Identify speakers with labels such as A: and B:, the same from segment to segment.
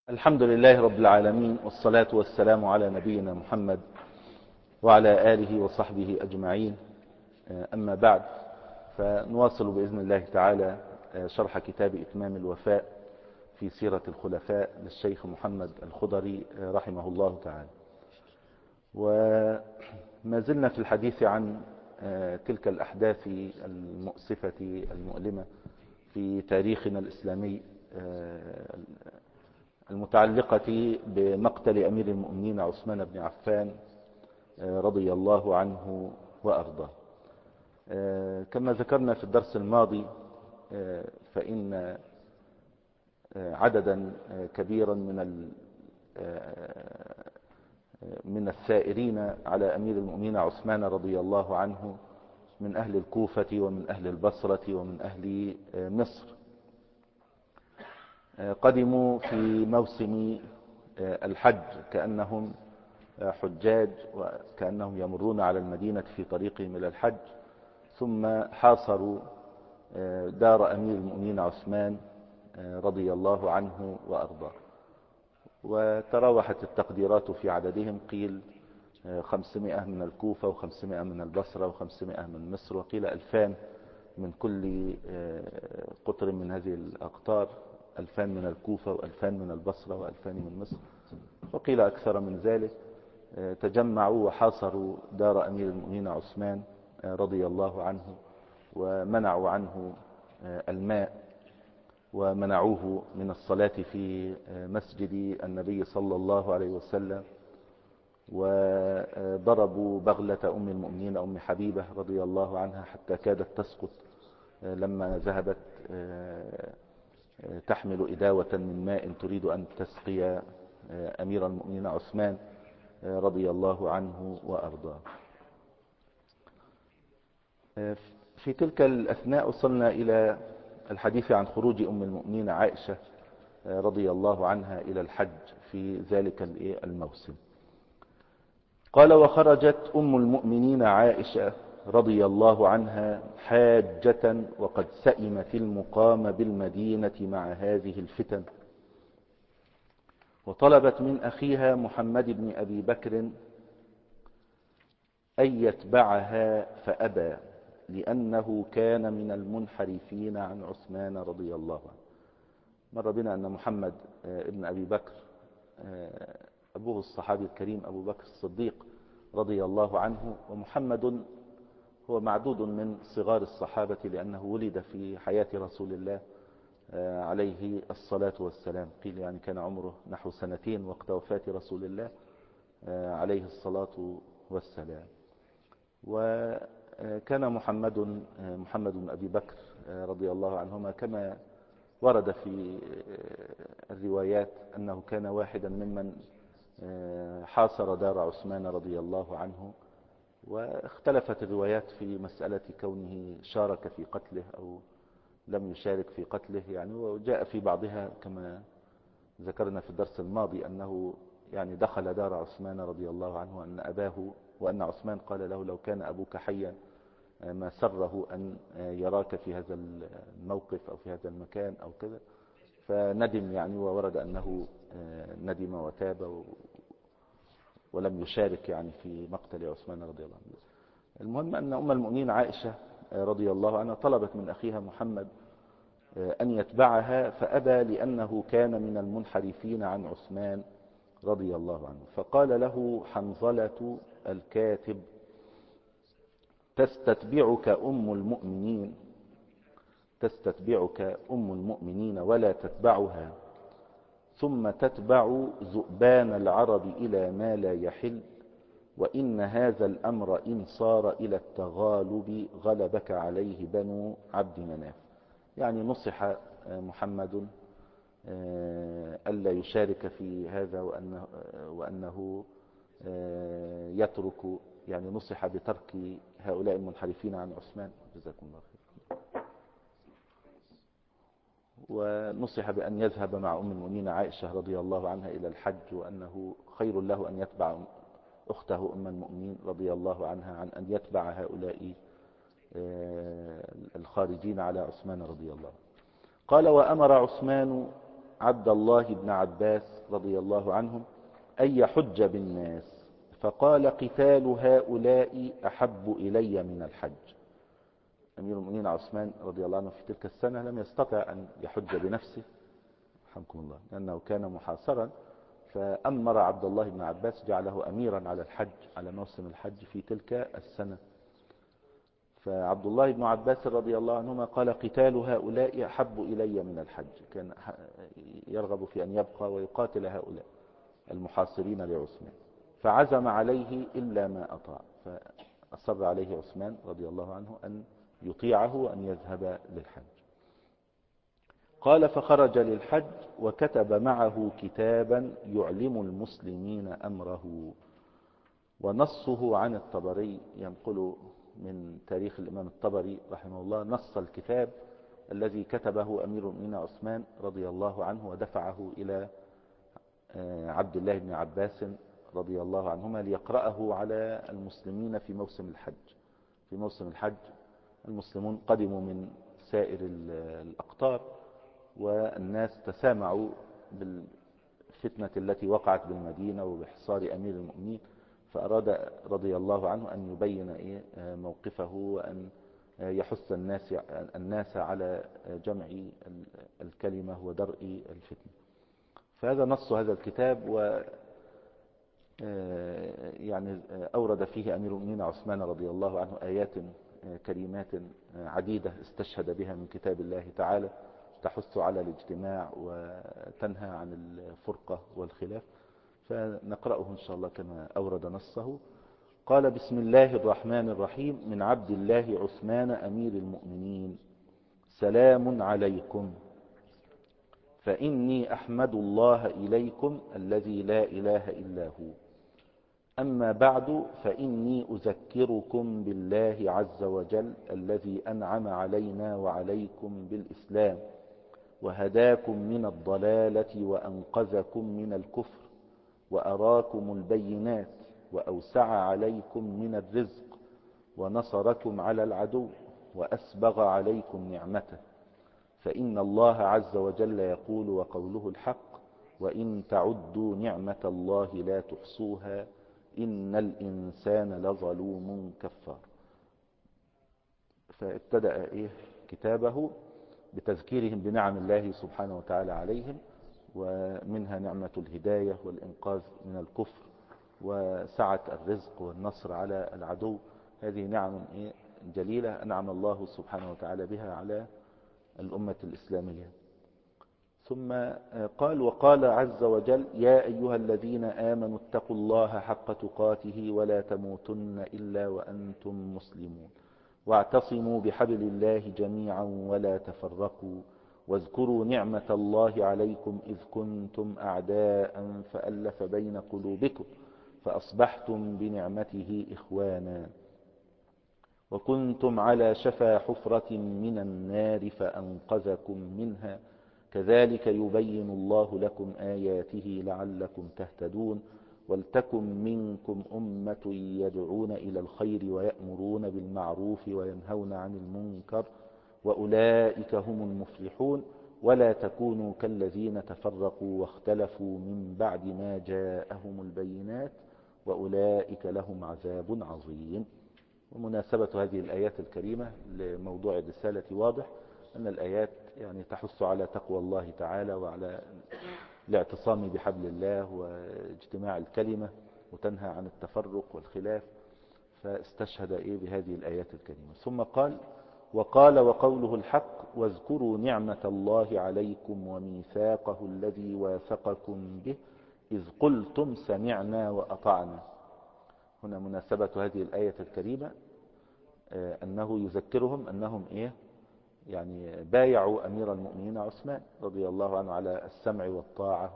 A: الحمد لله رب العالمين، والصلاة والسلام على نبينا محمد وعلى آله وصحبه أجمعين. أما بعد، فنواصل بإذن الله تعالى شرح كتاب إتمام الوفاء في سيرة الخلفاء للشيخ محمد الخضري رحمه الله تعالى. وما زلنا في الحديث عن تلك الأحداث المؤسفة المؤلمة في تاريخنا الإسلامي المتعلقة بمقتل أمير المؤمنين عثمان بن عفان رضي الله عنه وأرضاه. كما ذكرنا في الدرس الماضي، فإن عددا كبيرا من السائرين على أمير المؤمنين عثمان رضي الله عنه من أهل الكوفة ومن أهل البصرة ومن أهل مصر قدموا في موسم الحج كأنهم حجاج، وكأنهم يمرون على المدينة في طريقهم إلى الحج، ثم حاصروا دار أمير المؤمنين عثمان رضي الله عنه وأرضاه. وتراوحت التقديرات في عددهم، قيل 500 من الكوفة و500 من البصرة و500 من مصر، وقيل 2000 من كل قطر من هذه الأقطار، 2000 من الكوفة و2000 من البصرة و2000 من مصر، وقيل أكثر من ذلك. تجمعوا وحاصروا دار أمير المؤمنين عثمان رضي الله عنه، ومنعوا عنه الماء، ومنعوه من الصلاة في مسجد النبي صلى الله عليه وسلم، وضربوا بغلة أم المؤمنين أم حبيبة رضي الله عنها حتى كادت تسقط لما ذهبت تحمل إداوة من ماء تريد أن تسقي أمير المؤمنين عثمان رضي الله عنه وأرضاه. في تلك الأثناء وصلنا إلى الحديث عن خروج أم المؤمنين عائشة رضي الله عنها إلى الحج في ذلك الموسم. قال: وخرجت أم المؤمنين عائشة رضي الله عنها حاجة وقد سئمت المقام بالمدينة مع هذه الفتن، وطلبت من أخيها محمد بن أبي بكر أن يتبعها فأبى، لأنه كان من المنحرفين عن عثمان رضي الله عنه. مر بنا أن محمد بن أبي بكر أبوه الصحابي الكريم أبو بكر الصديق رضي الله عنه، ومحمد هو معدود من صغار الصحابة لأنه ولد في حياة رسول الله عليه الصلاة والسلام، قيل يعني كان عمره نحو 2 وقت وفاة رسول الله عليه الصلاة والسلام. وكان محمد بن أبي بكر رضي الله عنهما كما ورد في الروايات أنه كان واحدا ممن حاصر دار عثمان رضي الله عنه، واختلفت الروايات في مسألة كونه شارك في قتله أو لم يشارك في قتله يعني. وجاء في بعضها كما ذكرنا في الدرس الماضي أنه يعني دخل دار عثمان رضي الله عنه وأن عثمان قال له: لو كان أبوك حيا ما سره أن يراك في هذا الموقف أو في هذا المكان أو كذا، فندم يعني. وورد أنه ندم وتاب ولم يشارك يعني في مقتل عثمان رضي الله عنه. المهم أن أم المؤمنين عائشة رضي الله عنها طلبت من أخيها محمد أن يتبعها فأبى، لأنه كان من المنحرفين عن عثمان رضي الله عنه. فقال له حنظلة الكاتب: تستتبعك أم المؤمنين ولا تتبعها، ثم تتبع ذؤبان العرب إلى ما لا يحل، وإن هذا الأمر إن صار إلى التغالب غلبك عليه بنو عبد مناف. يعني نصح محمد ألا يشارك في هذا، وأنه يترك، يعني نصح بترك هؤلاء المنحرفين عن عثمان، جزاكم الله خير. ونصح بأن يذهب مع أم المؤمنين عائشة رضي الله عنها إلى الحج، وأنه خير له أن يتبع أخته أم المؤمنين رضي الله عنها عن أن يتبع هؤلاء الخارجين على عثمان رضي الله عنه. قال: وأمر عثمان عبد الله بن عباس رضي الله عنهم أن يحج بالناس، فقال قتال هؤلاء أحب إلي من الحج. أمير المؤمنين عثمان رضي الله عنه في تلك السنة لم يستطع أن يحج بنفسه رحمكم الله لأنه كان محاصرا، فأمر عبد الله بن عباس جعله أميرا على الحج، على موسم الحج في تلك السنة. فعبد الله بن عباس رضي الله عنهما قال قتال هؤلاء أحب إلي من الحج، كان يرغب في أن يبقى ويقاتل هؤلاء المحاصرين لعثمان، فعزم عليه إلا ما أطاع، فأصر عليه عثمان رضي الله عنه أن يطيعه وأن يذهب للحج. قال فخرج للحج وكتب معه كتابا يعلم المسلمين أمره. ونصه عن الطبري، ينقل من تاريخ الإمام الطبري رحمه الله نص الكتاب الذي كتبه أمير المؤمنين عثمان رضي الله عنه ودفعه إلى عبد الله بن عباس رضي الله عنهما ليقرأه على المسلمين في موسم الحج. في موسم الحج المسلمون قدموا من سائر الأقطار، والناس تسامعوا بالفتنة التي وقعت بالمدينة وبحصار أمير المؤمنين، فأراد رضي الله عنه أن يبين موقفه وأن يحث الناس على جمع الكلمة ودرء الفتنة. فهذا نص هذا الكتاب، و يعني أورد فيه أمير المؤمنين عثمان رضي الله عنه آيات كريمات عديدة استشهد بها من كتاب الله تعالى، تحث على الاجتماع وتنهى عن الفرقة والخلاف، فنقرأه إن شاء الله كما أورد نصه. قال بسم الله الرحمن الرحيم. من عبد الله عثمان أمير المؤمنين: سلام عليكم، فإني أحمد الله إليكم الذي لا إله إلا هو. أما بعد، فإني أذكركم بالله عز وجل الذي أنعم علينا وعليكم بالإسلام، وهداكم من الضلالة وأنقذكم من الكفر، وأراكم البينات، وأوسع عليكم من الرزق، ونصركم على العدو، وأسبغ عليكم نعمته. فإن الله عز وجل يقول وقوله الحق: وإن تعدوا نعمة الله لا تحصوها إن الإنسان لظلوم كفار. فابتدأ كتابه بتذكيرهم بنعم الله سبحانه وتعالى عليهم، ومنها نعمة الهداية والإنقاذ من الكفر وسعة الرزق والنصر على العدو. هذه نعم جليلة أنعم الله سبحانه وتعالى بها على الأمة الإسلامية. ثم قال: وقال عز وجل: يا أيها الذين آمنوا اتقوا الله حق تقاته ولا تموتن إلا وأنتم مسلمون، واعتصموا بحبل الله جميعا ولا تفرقوا، واذكروا نعمة الله عليكم إذ كنتم أعداء فألف بين قلوبكم فأصبحتم بنعمته إخوانا، وكنتم على شفا حفرة من النار فأنقذكم منها، كذلك يبين الله لكم آياته لعلكم تهتدون، ولتكن منكم أمة يدعون إلى الخير ويأمرون بالمعروف وينهون عن المنكر وأولئك هم المفلحون، ولا تكونوا كالذين تفرقوا واختلفوا من بعد ما جاءهم البينات وأولئك لهم عذاب عظيم. ومناسبة هذه الآيات الكريمة لموضوع الرسالة واضح أن الآيات يعني تحث على تقوى الله تعالى وعلى الاعتصام بحبل الله واجتماع الكلمة، وتنهى عن التفرق والخلاف، فاستشهد بهذه الآيات الكريمة. ثم قال: وقال وقوله الحق: واذكروا نعمة الله عليكم وميثاقه الذي واثقكم به إذ قلتم سمعنا وأطعنا. هنا مناسبة هذه الآية الكريمة أنه يذكرهم أنهم يعني بايعوا أمير المؤمنين عثمان رضي الله عنه على السمع والطاعة،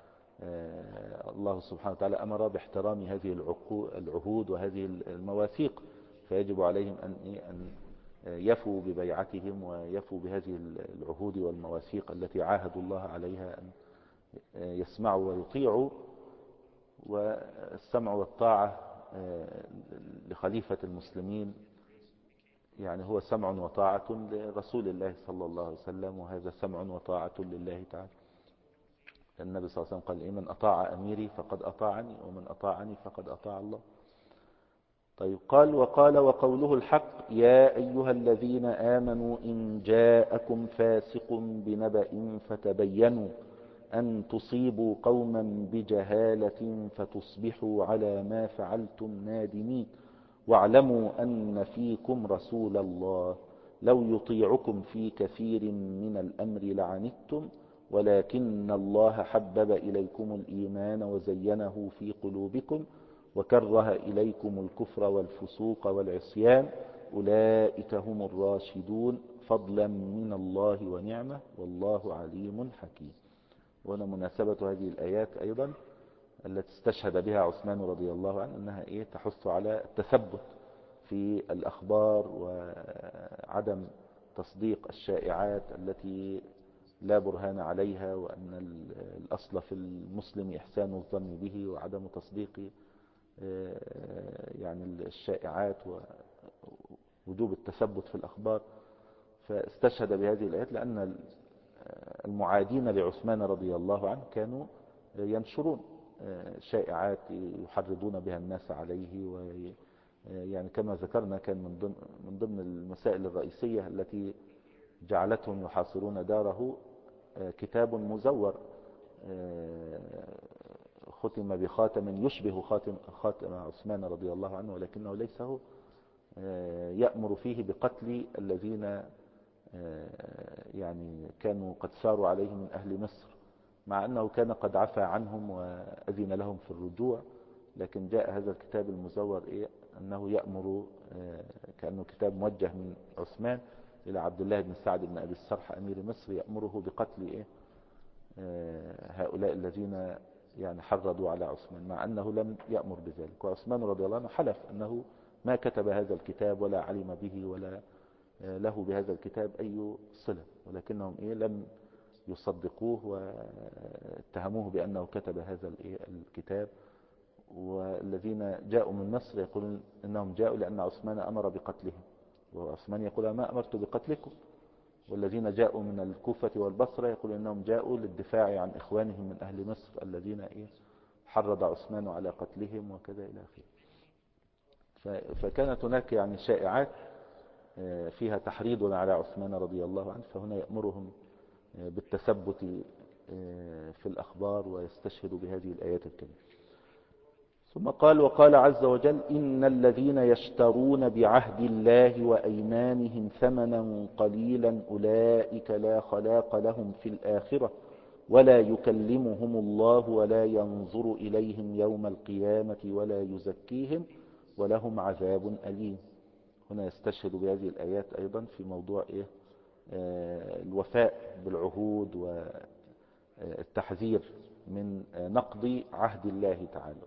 A: والله سبحانه وتعالى أمر باحترام هذه العهود وهذه المواثيق، فيجب عليهم أن يفوا ببيعتهم ويفوا بهذه العهود والمواثيق التي عاهدوا الله عليها، أن يسمعوا ويطيعوا. والسمع والطاعة لخليفة المسلمين يعني هو سمع وطاعة لرسول الله صلى الله عليه وسلم، وهذا سمع وطاعة لله تعالى. النبي صلى الله عليه وسلم قال إيه؟ من أطاع أميري فقد أطاعني، ومن أطاعني فقد أطاع الله. طيب، قال وقال وقوله الحق يا أيها الذين آمنوا إن جاءكم فاسق بنبأ فتبينوا أن تصيبوا قوما بجهالة فتصبحوا على ما فعلتم نادمين واعلموا أن فيكم رسول الله لو يطيعكم في كثير من الأمر لعنتم ولكن الله حبب إليكم الإيمان وزينه في قلوبكم وكره إليكم الكفر والفسوق والعصيان أولئك هم الراشدون فضلا من الله ونعمة والله عليم حكيم. وهنا مناسبة هذه الآيات أيضا التي استشهد بها عثمان رضي الله عنه أنها تحث على التثبت في الأخبار وعدم تصديق الشائعات التي لا برهان عليها، وأن الأصل في المسلم إحسان الظن به وعدم تصديق يعني الشائعات ووجوب التثبت في الأخبار. فاستشهد بهذه الآيات لأن المعادين لعثمان رضي الله عنه كانوا ينشرون شائعات يحرضون بها الناس عليه، ويعني كما ذكرنا كان من ضمن المسائل الرئيسية التي جعلتهم يحاصرون داره كتاب مزور ختم بخاتم يشبه خاتم عثمان رضي الله عنه، ولكنه ليس هو، يأمر فيه بقتل الذين يعني كانوا قد ساروا عليه من أهل مصر، مع أنه كان قد عفى عنهم وأذن لهم في الرجوع، لكن جاء هذا الكتاب المزور أنه يأمر كأنه كتاب موجه من عثمان إلى عبد الله بن سعد بن أبي السرح أمير مصر، يأمره بقتل هؤلاء الذين يعني حرضوا على عثمان، مع أنه لم يأمر بذلك. وعثمان رضي الله عنه حلف أنه ما كتب هذا الكتاب ولا علم به ولا له بهذا الكتاب أي صلة، ولكنهم لم يصدقوه واتهموه بأنه كتب هذا الكتاب. والذين جاءوا من مصر يقولون إنهم جاءوا لأن عثمان أمر بقتلهم، وعثمان يقول ما أمرت بقتلكم. والذين جاءوا من الكوفة والبصرة يقولون إنهم جاءوا للدفاع عن إخوانهم من أهل مصر الذين حرض عثمان على قتلهم وكذا إلى آخره. فكانت هناك يعني شائعات فيها تحريض على عثمان رضي الله عنه، فهنا يأمرهم بالتثبت في الأخبار ويستشهد بهذه الآيات الكريمة. ثم قال وقال عز وجل إن الذين يشترون بعهد الله وأيمانهم ثمنا قليلا أولئك لا خلاق لهم في الآخرة ولا يكلمهم الله ولا ينظر إليهم يوم القيامة ولا يزكيهم ولهم عذاب أليم. هنا يستشهد بهذه الآيات أيضا في موضوع الوفاء بالعهود والتحذير من نقض عهد الله تعالى.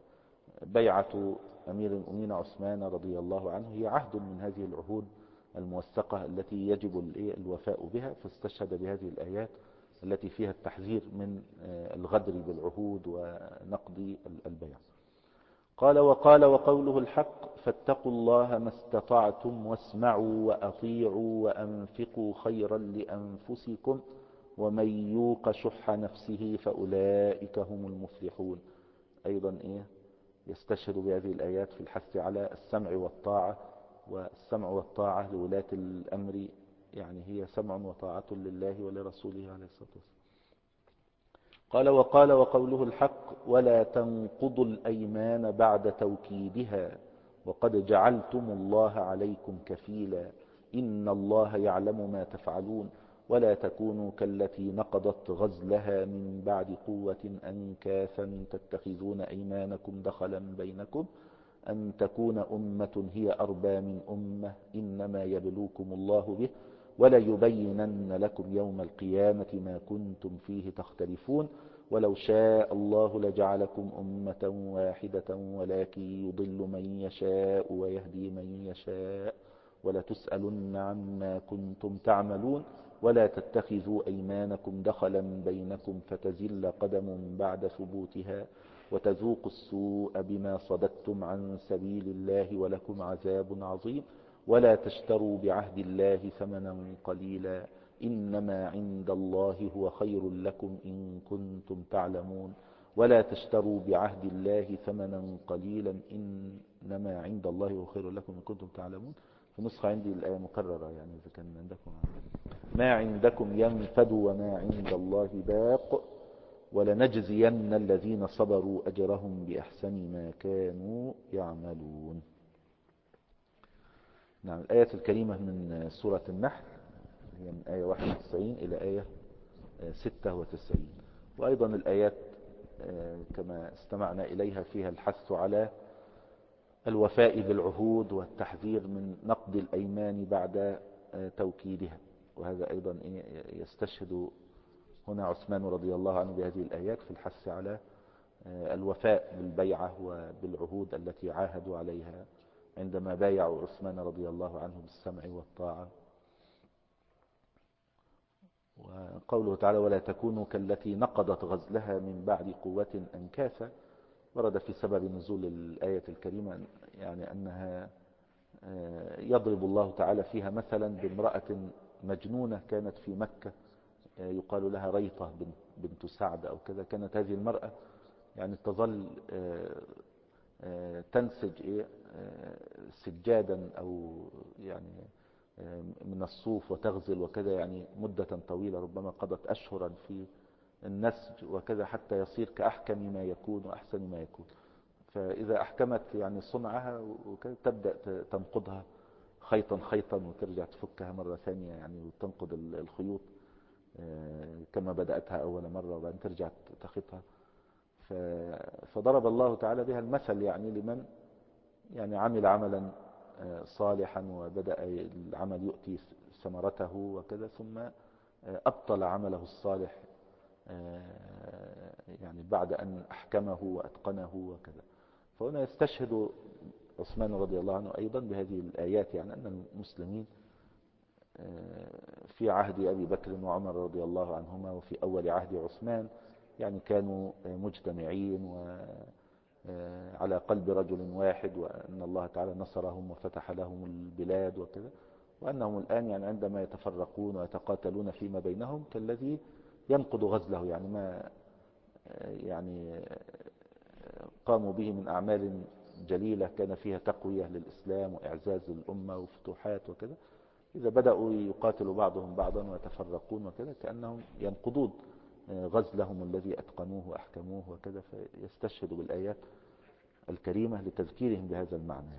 A: وبيعة أمير المؤمنين عثمان رضي الله عنه هي عهد من هذه العهود الموثقة التي يجب الوفاء بها، فاستشهد بهذه الآيات التي فيها التحذير من الغدر بالعهود ونقض البيع. قال وقال وقوله الحق فاتقوا الله ما استطعتم واسمعوا وأطيعوا وأنفقوا خيرا لأنفسكم ومن يوق شح نفسه فأولئك هم المفلحون. أيضا يستشهد بهذه الآيات في الحث على السمع والطاعة، والسمع والطاعة لولاة الأمر يعني هي سمع وطاعة لله ولرسوله عليه الصلاة والسلام. قال وقال وقوله الحق ولا تنقضوا الأيمان بعد توكيدها وقد جعلتم الله عليكم كفيلا إن الله يعلم ما تفعلون ولا تكونوا كالتي نقضت غزلها من بعد قوة أنكاثا تتخذون أيمانكم دخلا بينكم أن تكون أمة هي أربى من أمة إنما يبلوكم الله به ولا يبينن لكم يوم القيامة ما كنتم فيه تختلفون ولو شاء الله لجعلكم أمة واحدة ولكن يضل من يشاء ويهدي من يشاء ولتسألن عما كنتم تعملون ولا تتخذوا أيمانكم دخلا بينكم فتزل قدم بعد ثبوتها وتذوقوا السوء بما صددتم عن سبيل الله ولكم عذاب عظيم ولا تشتروا بعهد الله ثمنا قليلا إنما عند الله هو خير لكم إن كنتم تعلمون ولا تشتروا بعهد الله ثمنا قليلا إنما عند الله هو خير لكم إن كنتم تعلمون. في نسخة عندي الآية مكررة يعني إذا كان عندكم. ما عندكم ينفد وما عند الله باق ولنجزين الذين صبروا أجرهم بأحسن ما كانوا يعملون. نعم. الآية الكريمة من سورة النحل هي من آية 91 إلى آية 96. وأيضا الآيات كما استمعنا إليها فيها الحث على الوفاء بالعهود والتحذير من نقض الأيمان بعد توكيدها. وهذا أيضا يستشهد هنا عثمان رضي الله عنه بهذه الآيات في الحث على الوفاء بالبيعة وبالعهود التي عاهدوا عليها عندما بايعوا عثمان رضي الله عنه بالسمع والطاعة. وقوله تعالى ولا تكونوا كالتي نقضت غزلها من بعد قوة أنكاثا ورد في سبب نزول الآية الكريمة يعني أنها يضرب الله تعالى فيها مثلا بامرأة مجنونة كانت في مكة يقال لها ريطة بنت سعد أو كذا. كانت هذه المرأة يعني تظل تنسج سجادا أو يعني من الصوف وتغزل وكذا يعني مدة طويلة ربما قضت أشهرا في النسج وكذا حتى يصير كأحكم ما يكون وأحسن ما يكون. فإذا أحكمت يعني صنعها وكذا تبدأ تنقضها خيطا خيطا وترجع تفكها مرة ثانية يعني وتنقض الخيوط كما بدأتها أول مرة وبعدين ترجع تخيطها. فضرب الله تعالى بها المثل يعني لمن يعني عمل عملا صالحا وبدأ العمل يؤتي ثمرته وكذا ثم أبطل عمله الصالح يعني بعد أن أحكمه وأتقنه وكذا. فهنا يستشهد عثمان رضي الله عنه أيضا بهذه الآيات يعني أن المسلمين في عهد أبي بكر وعمر رضي الله عنهما وفي أول عهد عثمان يعني كانوا مجتمعين وعلى قلب رجل واحد وأن الله تعالى نصرهم وفتح لهم البلاد وكذا. وأنهم الآن يعني عندما يتفرقون ويتقاتلون فيما بينهم كالذي ينقض غزله يعني ما يعني قاموا به من أعمال جليلة كان فيها تقوية للإسلام وإعزاز الأمة وفتوحات وكذا. إذا بدأوا يقاتلوا بعضهم بعضا ويتفرقون وكذا كأنهم ينقضون غزلهم الذي أتقنوه وأحكموه وكذا. فيستشهد بالآيات الكريمة لتذكيرهم بهذا المعنى.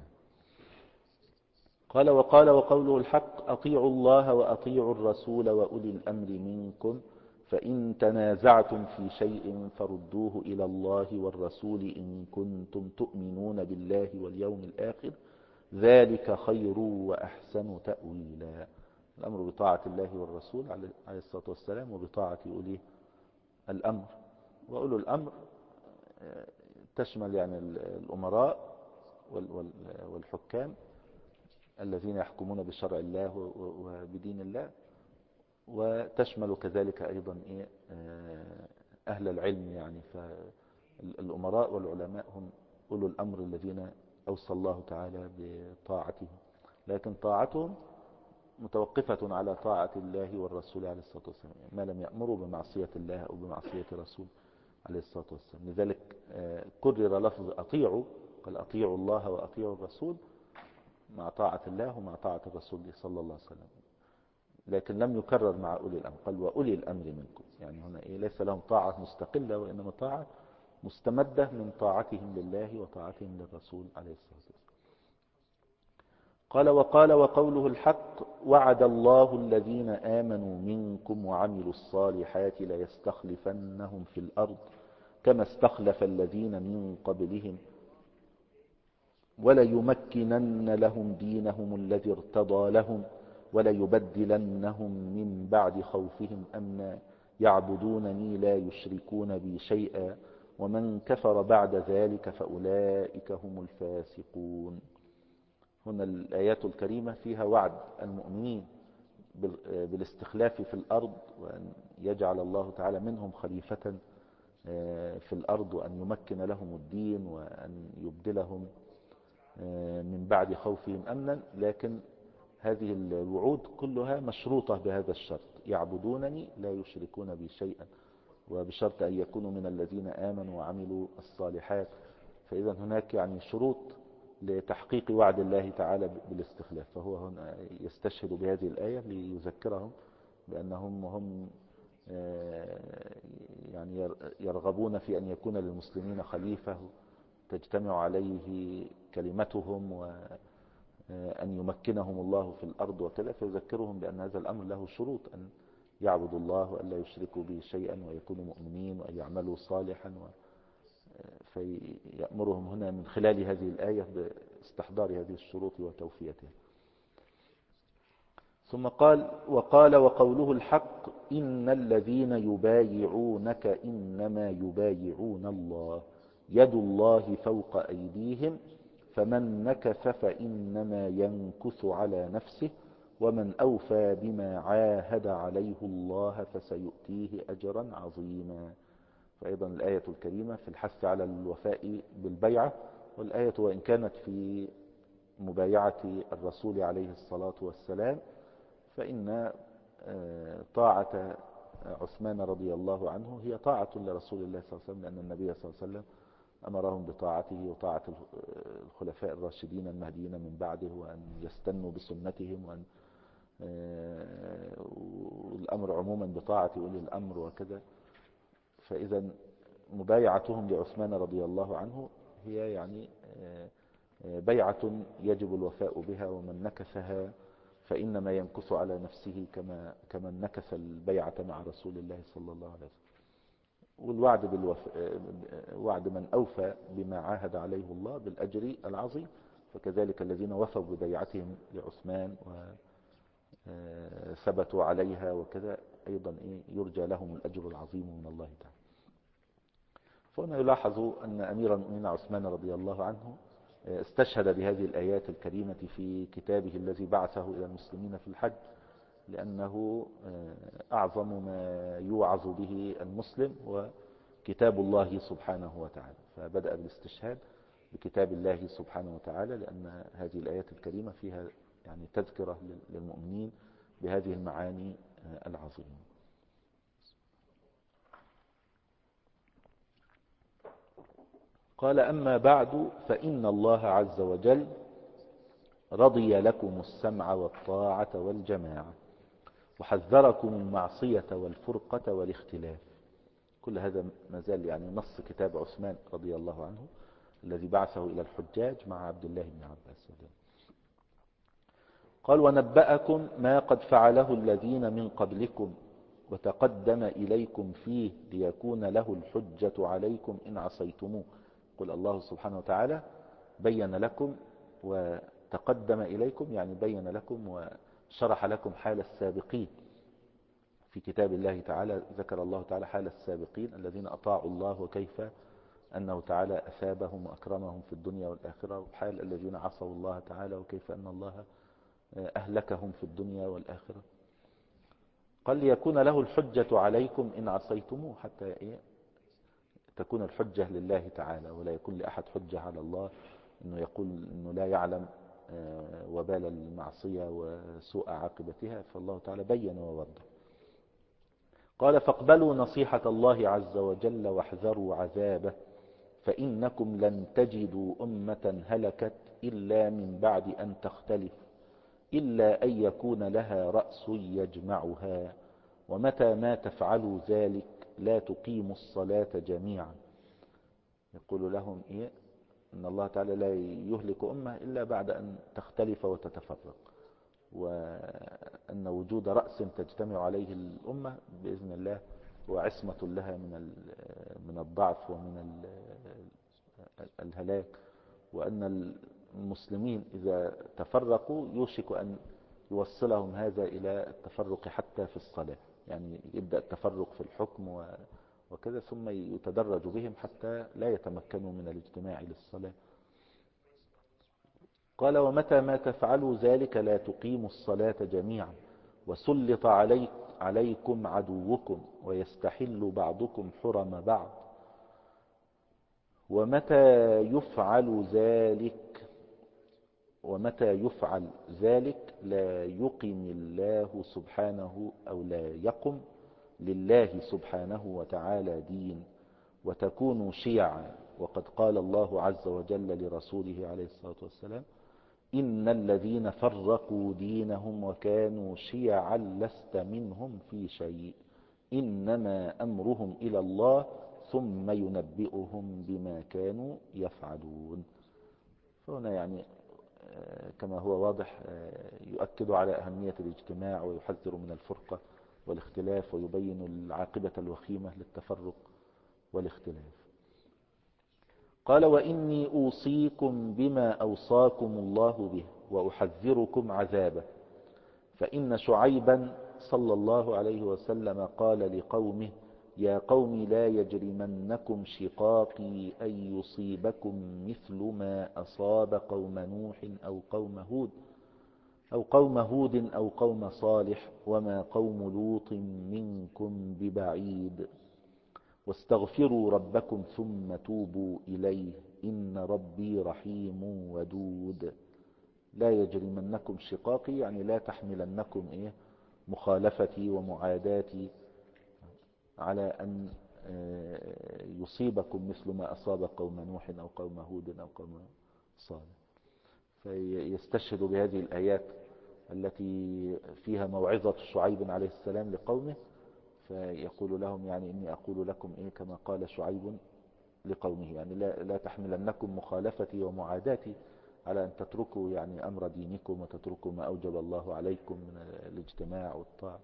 A: قال وقوله الحق أطيعوا الله وأطيعوا الرسول وأولي الأمر منكم فإن تنازعتم في شيء فردوه إلى الله والرسول إن كنتم تؤمنون بالله واليوم الآخر ذلك خير وأحسن تأويلا. الأمر بطاعة الله والرسول عليه الصلاة والسلام وبطاعة أولي الأمر. وأولو الأمر تشمل يعني الأمراء والحكام الذين يحكمون بشرع الله وبدين الله. وتشمل كذلك أيضا أهل العلم يعني فالأمراء والعلماء هم أولو الأمر الذين أوصى الله تعالى بطاعتهم لكن طاعتهم متوقفة على طاعة الله والرسول عليه الصلاة والسلام ما لم يأمروا بمعصية الله أو بمعصية الرسول عليه الصلاة والسلام. لذلك كرر لفظ أطيعوا قال أطيعوا الله وأطيعوا الرسول مع طاعة الله ومع طاعة الرسول صلى الله عليه وسلم لكن لم يكرر مع أولي الأمر قال وأولي الأمر منكم. يعني هنا ليس لهم طاعة مستقلة وإنما طاعة مستمدة من طاعتهم لله وطاعتهم للرسول عليه الصلاة والسلام. قال وقوله الحق وعد الله الذين آمنوا منكم وعملوا الصالحات ليستخلفنهم في الأرض كما استخلف الذين من قبلهم وليمكنن لهم دينهم الذي ارتضى لهم وليبدلنهم من بعد خوفهم أمنا يعبدونني لا يشركون بي شيئا ومن كفر بعد ذلك فأولئك هم الفاسقون. هنا الآيات الكريمة فيها وعد المؤمنين بالاستخلاف في الأرض وأن يجعل الله تعالى منهم خليفة في الأرض وأن يمكن لهم الدين وأن يبدلهم من بعد خوفهم أمنا. لكن هذه الوعود كلها مشروطة بهذا الشرط يعبدونني لا يشركون بي شيئا، وبشرط أن يكونوا من الذين آمنوا وعملوا الصالحات. فإذا هناك يعني شروط لتحقيق وعد الله تعالى بالاستخلاف. فهو هنا يستشهد بهذه الآية ليذكرهم بأنهم هم يعني يرغبون في أن يكون للمسلمين خليفة تجتمع عليه كلمتهم، وأن يمكنهم الله في الأرض وكذا. فيذكرهم بأن هذا الأمر له شروط: أن يعبدوا الله وأن لا يشركوا به شيئا ويكونوا مؤمنين وأن يعملوا صالحا. فيأمرهم هنا من خلال هذه الآية باستحضار هذه الشروط وتوفيتها. ثم قال: وقال وقوله الحق إن الذين يبايعونك إنما يبايعون الله يد الله فوق أيديهم فمن نكث فإنما ينكث على نفسه ومن أوفى بما عاهد عليه الله فسيؤتيه أجرا عظيما. فأيضا الآية الكريمة في الحث على الوفاء بالبيعة. والآية وإن كانت في مبايعة الرسول عليه الصلاة والسلام، فإن طاعة عثمان رضي الله عنه هي طاعة لرسول الله صلى الله عليه وسلم، لأن النبي صلى الله عليه وسلم أمرهم بطاعته وطاعة الخلفاء الراشدين المهديين من بعده، وأن يستنوا بسنتهم، وأن الأمر عموما بطاعة أولي الأمر وكذا. فإذا مبايعتهم لعثمان رضي الله عنه هي يعني بيعة يجب الوفاء بها، ومن نكثها فإنما ينكث على نفسه كمن نكث البيعة مع رسول الله صلى الله عليه وسلم. والوعد وعد من أوفى بما عاهد عليه الله بالأجر العظيم. فكذلك الذين وفوا ببيعتهم لعثمان وثبتوا عليها وكذا أيضا يرجى لهم الأجر العظيم من الله تعالى. فهنا يلاحظ أن أمير المؤمنين عثمان رضي الله عنه استشهد بهذه الآيات الكريمة في كتابه الذي بعثه إلى المسلمين في الحج، لأنه أعظم ما يوعظ به المسلم هو كتاب الله سبحانه وتعالى. فبدأ بالاستشهاد بكتاب الله سبحانه وتعالى، لأن هذه الآيات الكريمة فيها يعني تذكرة للمؤمنين بهذه المعاني العظيمة. قال: أما بعد فإن الله عز وجل رضي لكم السمع والطاعة والجماعة وحذركم المعصية والفرقة والاختلاف. كل هذا ما زال يعني نص كتاب عثمان رضي الله عنه الذي بعثه إلى الحجاج مع عبد الله بن عباس. قال: ونبأكم ما قد فعله الذين من قبلكم وتقدم إليكم فيه ليكون له الحجة عليكم إن عصيتموه. قل الله سبحانه وتعالى بين لكم وتقدم إليكم، يعني بين لكم وشرح لكم حال السابقين. في كتاب الله تعالى ذكر الله تعالى حال السابقين الذين أطاعوا الله، وكيف أنه تعالى أثابهم وأكرمهم في الدنيا والآخرة، وحال الذين عصوا الله تعالى وكيف أن الله أهلكهم في الدنيا والآخرة. قال: ليكون له الحجة عليكم إن عصيتموه، حتى تكون الحجة لله تعالى، ولا يكون لأحد حجة على الله أنه يقول أنه لا يعلم وبال المعصية وسوء عاقبتها. فالله تعالى بين ووضح. قال: فاقبلوا نصيحة الله عز وجل واحذروا عذابه، فإنكم لن تجدوا أمة هلكت إلا من بعد أن تختلف، إلا أن يكون لها رأس يجمعها، ومتى ما تفعلوا ذلك لا تقيموا الصلاة جميعا. يقول لهم إن الله تعالى لا يهلك أمة إلا بعد أن تختلف وتتفرق، وأن وجود رأس تجتمع عليه الأمة بإذن الله هو عصمة لها من الضعف ومن الهلاك، وأن المسلمين إذا تفرقوا يوشك أن يوصلهم هذا إلى التفرق حتى في الصلاة، يعني يبدأ التفرق في الحكم وكذا، ثم يتدرج بهم حتى لا يتمكنوا من الاجتماع للصلاة. قال: ومتى ما تفعلوا ذلك لا تقيموا الصلاة جميعا، وسلط عليكم عدوكم ويستحل بعضكم حرم بعض. ومتى يفعل ذلك ومتى يفعل ذلك لا يقم الله سبحانه أو لا يقم لله سبحانه وتعالى دين، وتكونوا شيعا. وقد قال الله عز وجل لرسوله عليه الصلاة والسلام: إن الذين فرقوا دينهم وكانوا شيعا لست منهم في شيء، إنما أمرهم إلى الله ثم ينبئهم بما كانوا يفعلون. فهنا يعني كما هو واضح يؤكد على أهمية الاجتماع، ويحذر من الفرقة والاختلاف، ويبين العاقبة الوخيمة للتفرق والاختلاف. قال: وإني أوصيكم بما أوصاكم الله به وأحذركم عذابه. فإن شعيبا صلى الله عليه وسلم قال لقومه: يا قوم لا يجرمنكم شقاقي أن يصيبكم مثل ما أصاب قوم نوح أو قوم هود أو قوم صالح، وما قوم لوط منكم ببعيد، واستغفروا ربكم ثم توبوا إليه إن ربي رحيم ودود. لا يجرمنكم شقاقي يعني لا تحملنكم مخالفتي ومعاداتي على أن يصيبكم مثل ما أصاب قوم نوح أو قوم هود أو قوم صالح. فيستشهد بهذه الآيات التي فيها موعظة شعيب عليه السلام لقومه، فيقول لهم يعني إني أقول لكم كما قال شعيب لقومه، يعني لا تحملنكم مخالفتي ومعاداتي على أن تتركوا يعني أمر دينكم وتتركوا ما أوجب الله عليكم من الاجتماع والطاعة.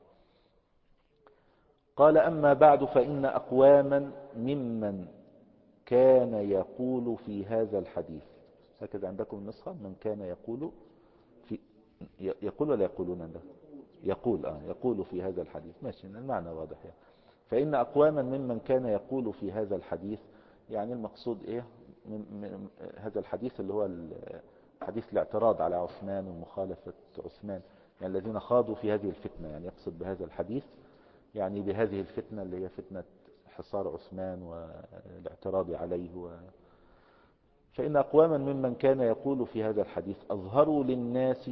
A: قال: أما بعد فإن أقواما ممن كان يقول في هذا الحديث. هكذا عندكم النسخة: من كان يقول في، يقول ولا يقولون عنده؟ يقول في هذا الحديث. ماشي، المعنى واضح يعني. فإن أقواما ممن كان يقول في هذا الحديث، يعني المقصود من هذا الحديث اللي هو حديث الاعتراض على عثمان ومخالفة عثمان، يعني الذين خاضوا في هذه الفتنة، يعني يقصد بهذا الحديث يعني بهذه الفتنة اللي هي فتنة حصار عثمان والاعتراض عليه فإن أقواما ممن كان يقول في هذا الحديث أظهروا للناس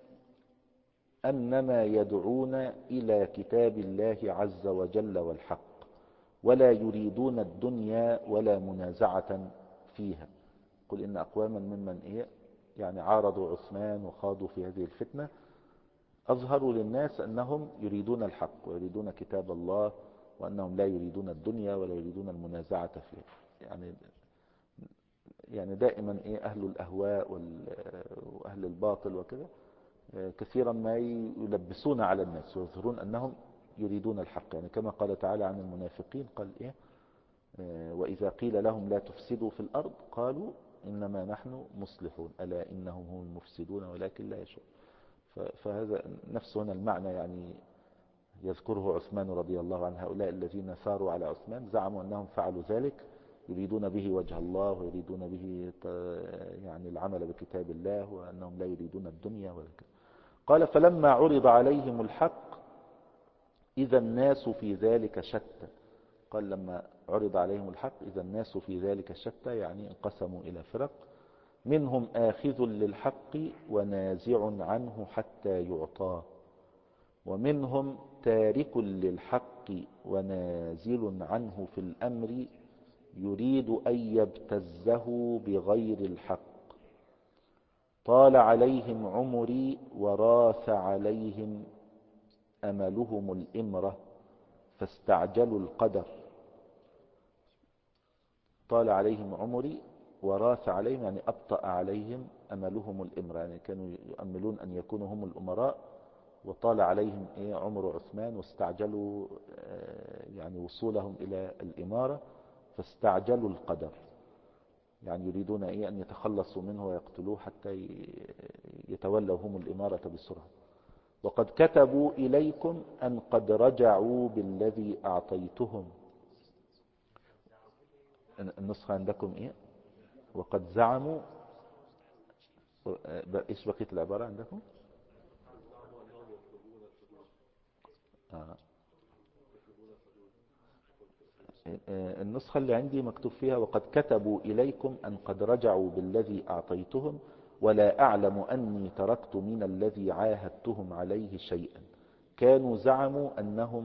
A: أنما يدعون إلى كتاب الله عز وجل والحق، ولا يريدون الدنيا ولا منازعة فيها. قل إن أقواما ممن يعني عارضوا عثمان وخاضوا في هذه الفتنة أظهروا للناس أنهم يريدون الحق ويريدون كتاب الله، وأنهم لا يريدون الدنيا ولا يريدون المنازعة فيها. يعني دائما أهل الأهواء وأهل الباطل وكذا كثيرا ما يلبسون على الناس ويظهرون أنهم يريدون الحق، يعني كما قال تعالى عن المنافقين: قال وإذا قيل لهم لا تفسدوا في الأرض قالوا إنما نحن مصلحون ألا إنهم هم المفسدون ولكن لا يشعرون. فهذا نفس هنا المعنى، يعني يذكره عثمان رضي الله عنه: هؤلاء الذين ثاروا على عثمان زعموا أنهم فعلوا ذلك يريدون به وجه الله ويريدون به يعني العمل بكتاب الله، وأنهم لا يريدون الدنيا ولا كذا. قال: فلما عرض عليهم الحق إذا الناس في ذلك شتى. قال: لما عرض عليهم الحق إذا الناس في ذلك شتى، يعني انقسموا إلى فرق: منهم آخذ للحق ونازع عنه حتى يعطاه، ومنهم تارك للحق ونازل عنه في الأمر يريد أن يبتزه بغير الحق. طال عليهم عمري وراث عليهم أملهم الإمرة فاستعجلوا القدر. طال عليهم عمري وراث عليهم يعني أبطأ عليهم أملهم الإمرة، يعني كانوا يؤملون أن يكونوا هم الأمراء، وطال عليهم عمر عثمان واستعجلوا يعني وصولهم إلى الإمارة، فاستعجلوا القدر، يعني يريدون أن يتخلصوا منه ويقتلوه حتى يتولوا هم الإمارة بسرعة. وقد كتبوا إليكم أن قد رجعوا بالذي أعطيتهم. النسخة عندكم وقد زعموا. إيش بقية العبارة عندكم؟ النسخة اللي عندي مكتوب فيها: وقد كتبوا إليكم أن قد رجعوا بالذي أعطيتهم ولا أعلم أني تركت من الذي عاهدتهم عليه شيئا. كانوا زعموا أنهم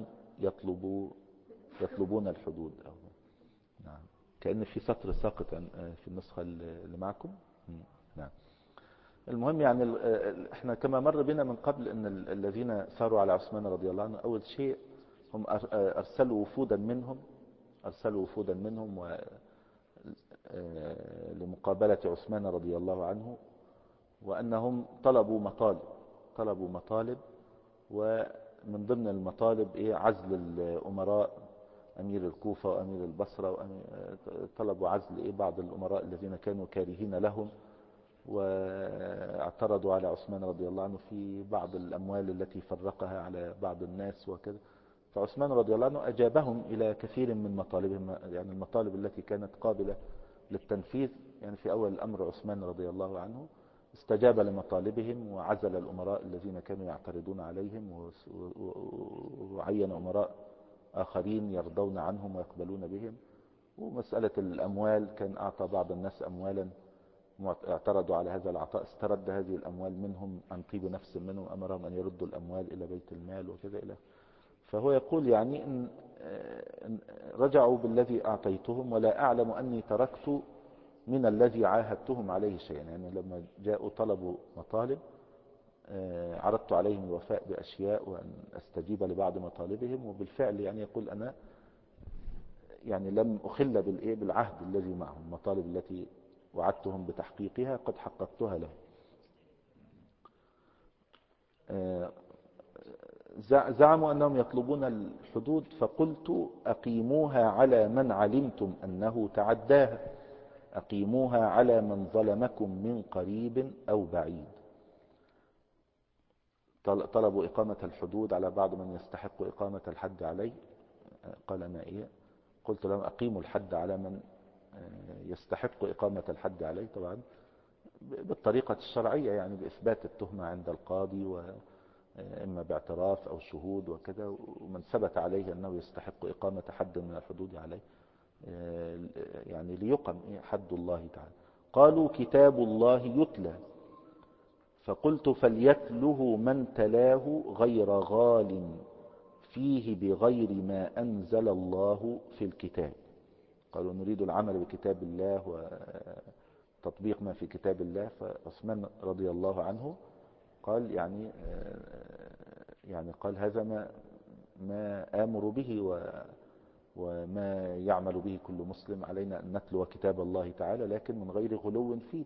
A: يطلبون الحدود. نعم. كأن في سطر ساقط في النسخة اللي معكم. نعم. المهم يعني احنا كما مر بنا من قبل ان الذين ساروا على عثمان رضي الله عنه اول شيء هم ارسلوا وفودا منهم لمقابلة عثمان رضي الله عنه، وانهم طلبوا مطالب، ومن ضمن المطالب عزل الامراء، امير الكوفة وامير البصرة، طلبوا عزل بعض الامراء الذين كانوا كارهين لهم، واعترضوا على عثمان رضي الله عنه في بعض الأموال التي فرقها على بعض الناس وكذا. فعثمان رضي الله عنه أجابهم إلى كثير من مطالبهم، يعني المطالب التي كانت قابلة للتنفيذ. يعني في أول الأمر عثمان رضي الله عنه استجاب لمطالبهم وعزل الأمراء الذين كانوا يعترضون عليهم، وعين أمراء آخرين يرضون عنهم ويقبلون بهم. ومسألة الأموال كان أعطى بعض الناس أموالا اعترضوا على هذا العطاء، استرد هذه الأموال منهم عن طيب نفس منهم، أمرهم أن يردوا الأموال إلى بيت المال وكذا إلى. فهو يقول يعني إن رجعوا بالذي أعطيتهم، ولا أعلم أني تركت من الذي عاهدتهم عليه شيئا. يعني لما جاءوا طلبوا مطالب عرضت عليهم الوفاء بأشياء وأن أستجيب لبعض مطالبهم، وبالفعل يعني يقول أنا يعني لم أخل بالعهد الذي معهم. المطالب التي وعدتهم بتحقيقها قد حققتها لهم. زعموا أنهم يطلبون الحدود، فقلت أقيموها على من علمتم أنه تعداها، أقيموها على من ظلمكم من قريب أو بعيد. طلبوا إقامة الحدود على بعض من يستحق إقامة الحد عليه. قال أنا قلت لهم أقيموا الحد على من يستحق إقامة الحد عليه، طبعا بالطريقة الشرعية، يعني بإثبات التهمة عند القاضي، وإما باعتراف أو شهود وكذا، ومن ثبت عليه أنه يستحق إقامة حد من الحدود عليه يعني ليقم حد الله تعالى. قالوا كتاب الله يتلى، فقلت فليتله من تلاه غير غال فيه بغير ما أنزل الله في الكتاب. قالوا نريد العمل بكتاب الله وتطبيق ما في كتاب الله. فعثمان رضي الله عنه قال يعني قال هذا ما آمر به وما يعمل به كل مسلم، علينا أن نتلو كتاب الله تعالى لكن من غير غلو فيه.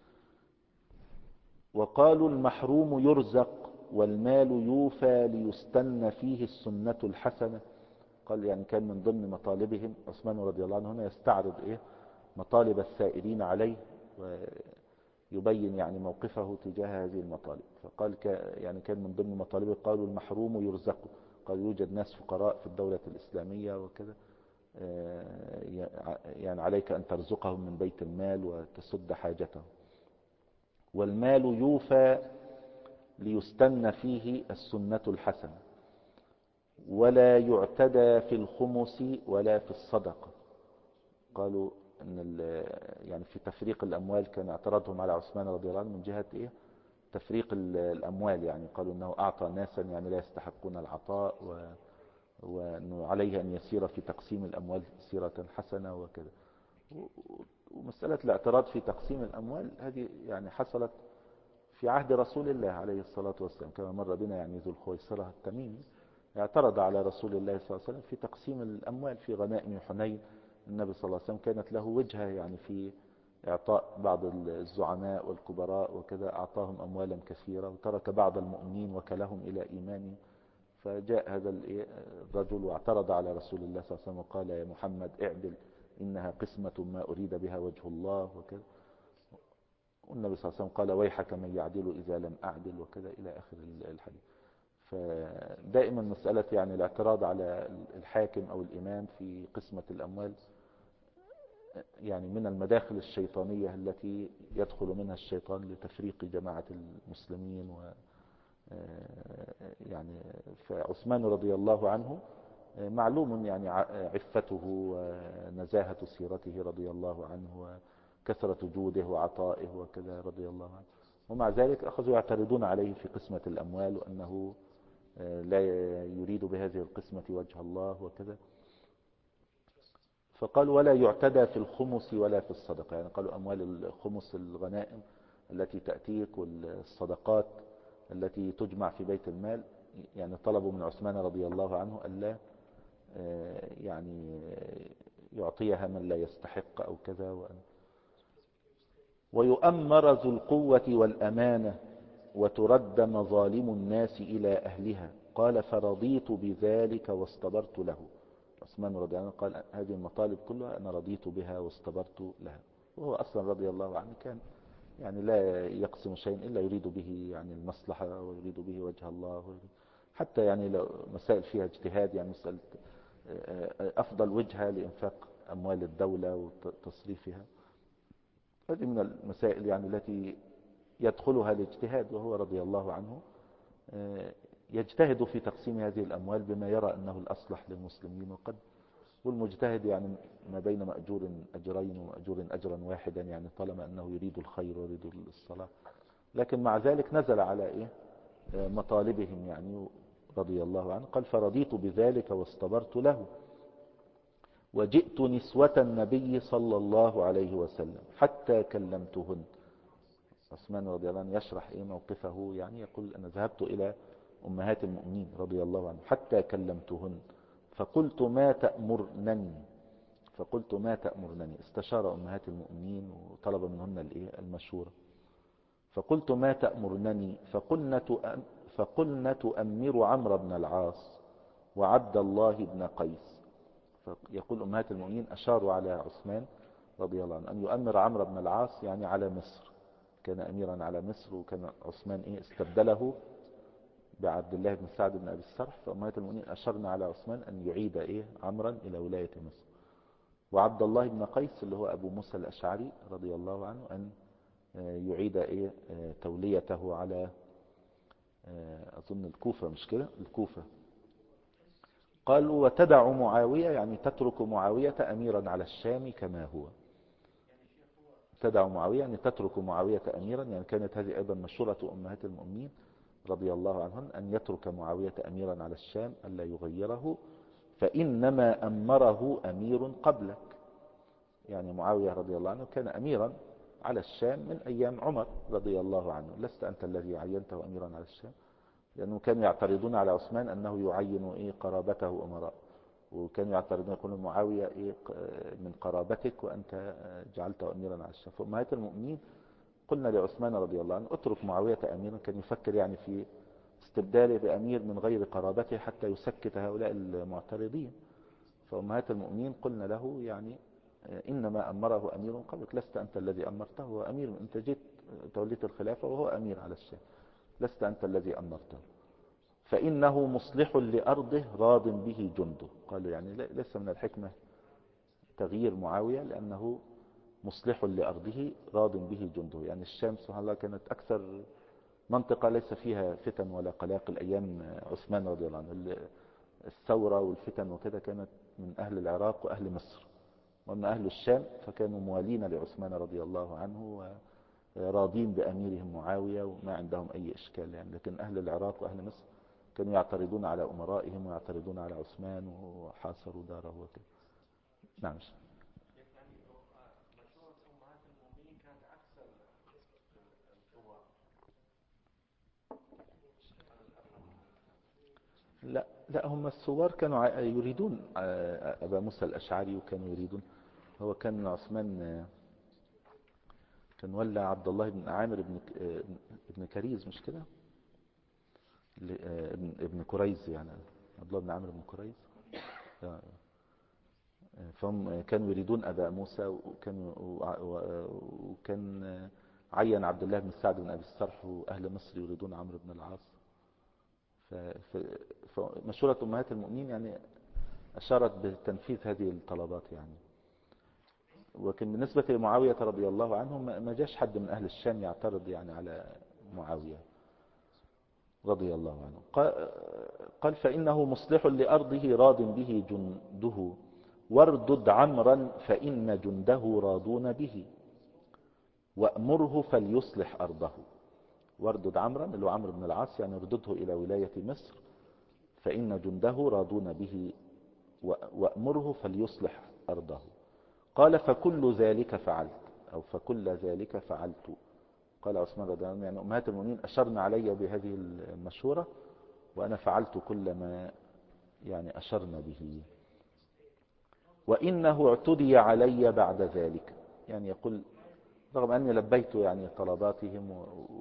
A: وقالوا المحروم يرزق والمال يوفى ليستن فيه السنة الحسنة. قال يعني كان من ضمن مطالبهم عثمان رضي الله عنه هنا يستعرض مطالب السائرين عليه، ويبين يعني موقفه تجاه هذه المطالب. فقال يعني كان من ضمن مطالبه قالوا المحروم يرزق. قال يوجد ناس فقراء في الدولة الإسلامية وكذا، يعني عليك أن ترزقهم من بيت المال وتسد حاجتهم. والمال يوفى ليستن فيه السنة الحسنة، ولا يعتدى في الخمس ولا في الصدقة. قالوا ان يعني في تفريق الاموال كان اعتراضهم على عثمان رضي الله عنه من جهة تفريق الاموال. يعني قالوا انه اعطى ناسا يعني لا يستحقون العطاء، وانه عليه ان يسير في تقسيم الاموال سيرة حسنة وكذا. ومسألة الاعتراض في تقسيم الاموال هذه يعني حصلت في عهد رسول الله عليه الصلاة والسلام، كما مر بنا. يعني ذو الخويصرة التميمي اعترض على رسول الله صلى الله عليه وسلم في تقسيم الأموال في غنائم حنين. النبي صلى الله عليه وسلم كانت له وجهة يعني في إعطاء بعض الزعماء والكبراء وكذا، أعطاهم أموالا كثيرة وترك بعض المؤمنين وكلهم إلى إيمانهم. فجاء هذا الرجل واعترض على رسول الله صلى الله عليه وسلم وقال يا محمد اعدل، إنها قسمة ما أريد بها وجه الله وكذا. والنبي صلى الله عليه وسلم قال ويحك من يعدل إذا لم أعدل وكذا إلى آخر الحديث. فدائما مسألة يعني الاعتراض على الحاكم أو الإمام في قسمة الأموال يعني من المداخل الشيطانية التي يدخل منها الشيطان لتفريق جماعة المسلمين. يعني فعثمان رضي الله عنه معلوم يعني عفته ونزاهة سيرته رضي الله عنه، وكثرة جوده وعطائه وكذا رضي الله عنه. ومع ذلك أخذوا يعترضون عليه في قسمة الأموال، وأنه لا يريد بهذه القسمة وجه الله وكذا. فقالوا ولا يعتدى في الخمس ولا في الصدقة، يعني قالوا أموال الخمس الغنائم التي تأتيك والصدقات التي تجمع في بيت المال، يعني طلبوا من عثمان رضي الله عنه ألا يعني يعطيها من لا يستحق أو كذا. ويؤمر ذو القوة والأمانة وترد مظالم الناس إلى أهلها. قال فرضيت بذلك واصطبرت له. عثمان رضي الله عنه قال هذه المطالب كلها أنا رضيت بها واصطبرت لها. وهو أصلا رضي الله عنه كان يعني لا يقسم شيء إلا يريد به يعني المصلحة ويريد به وجه الله. حتى يعني لو مسائل فيها اجتهاد، يعني مسألة أفضل وجهة لإنفاق أموال الدولة وتصريفها، هذه من المسائل يعني التي يدخلها الاجتهاد. وهو رضي الله عنه يجتهد في تقسيم هذه الأموال بما يرى أنه الأصلح للمسلمين. وقد والمجتهد يعني ما بين مأجور أجرين ومأجور أجرا واحدا، يعني طالما أنه يريد الخير ويريد الصلاح. لكن مع ذلك نزل على مطالبهم يعني رضي الله عنه. قال فرضيت بذلك واصطبرت له. وجئت نسوة النبي صلى الله عليه وسلم حتى كلمتهن. عثمان رضي الله عنه يشرح موقفه، يعني يقول أنا ذهبت إلى أمهات المؤمنين رضي الله عنه حتى كلمتهن فقلت ما تأمرنني. فقلت ما تأمرنني، استشار أمهات المؤمنين وطلب منهن المشورة. فقلت ما تأمرنني فقلن تؤمر عمرو بن العاص وعبد الله بن قيس. يقول أمهات المؤمنين أشاروا على عثمان رضي الله عنه أن يؤمر عمرو بن العاص يعني على مصر، كان أميرا على مصر، وكان عثمان استبدله بعبد الله بن سعد بن أبي السرح. فأمهات المؤمنين أشرنا على عثمان أن يعيد عمرا إلى ولاية مصر. وعبد الله بن قيس اللي هو أبو موسى الأشعري رضي الله عنه أن يعيد توليته على أظن الكوفة، مش كده؟ الكوفة. قالوا وتدع معاوية يعني تترك معاوية أميرا على الشام كما هو. تدع معاوية يعني تترك معاوية أميرا، يعني كانت هذه أيضا مشورة أمهات المؤمنين رضي الله عنهن أن يترك معاوية أميرا على الشام ألا يغيره، فإنما أمره أمير قبلك. يعني معاوية رضي الله عنه كان أميرا على الشام من أيام عمر رضي الله عنه، لست أنت الذي عينته أميرا على الشام. لأنه كانوا يعترضون على عثمان أنه يعين قرابته أمراء، وكانوا يعترضون يقولون معاوية من قرابتك وأنت جعلته أميرا على الشام. فأمهات المؤمنين قلنا لعثمان رضي الله عنه اترك معاوية أميرا. كان يفكر يعني في استبداله بأمير من غير قرابته حتى يسكت هؤلاء المعترضين. فأمهات المؤمنين قلنا له يعني إنما أمره أمير قبلك، لست أنت الذي أمرته، هو أمير، أنت جيت توليت الخلافة وهو أمير على الشام، لست أنت الذي أمرته. فإنه مصلح لأرضه راض به جنده. قالوا يعني ليس من الحكمة تغيير معاوية لأنه مصلح لأرضه راض به جنده. يعني الشام سبحان الله كانت أكثر منطقة ليس فيها فتن ولا قلاقل أيام عثمان رضي الله عنه. الثورة والفتن وكذا كانت من أهل العراق وأهل مصر، وأما أهل الشام فكانوا موالين لعثمان رضي الله عنه وراضين بأميرهم معاوية وما عندهم أي إشكال يعني. لكن أهل العراق وأهل مصر كانوا يعترضون على أمرائهم ويعترضون على عثمان وحاصروا داره وكذا. نعم. لا هم الثوار كانوا يريدون أبا موسى الأشعري، وكانوا يريدون، هو كان عثمان كان ولى عبد الله بن عامر ابن كريز، مش كده؟ ابن كريز يعني عبد الله بن عامر بن كريز. فهم كانوا يريدون أبا موسى، وكان عين عبد الله بن سعد بن أبي السرح، وأهل مصر يريدون عمرو بن العاص. فمشورة أمهات المؤمنين يعني أشارت بتنفيذ هذه الطلبات يعني. وكان بالنسبة لمعاوية رضي الله عنه ما جاش حد من أهل الشام يعترض يعني على معاوية رضي الله عنه. قال فإنه مصلح لأرضه راض به جنده واردد عمرا فإن جنده راضون به وأمره فليصلح أرضه. واردد عمرا اللي هو عمرو بن العاص، يعني اردده إلى ولاية مصر فإن جنده رادون به وأمره فليصلح أرضه. قال فكل ذلك فعلت، أو فكل ذلك فعلت. قال عثمان رضي الله عنه يعني أمهات المؤمنين أشرن علي بهذه المشورة وأنا فعلت كل ما يعني أشرن به. وإنه اعتدي علي بعد ذلك، يعني يقول رغم أني لبيت يعني طلباتهم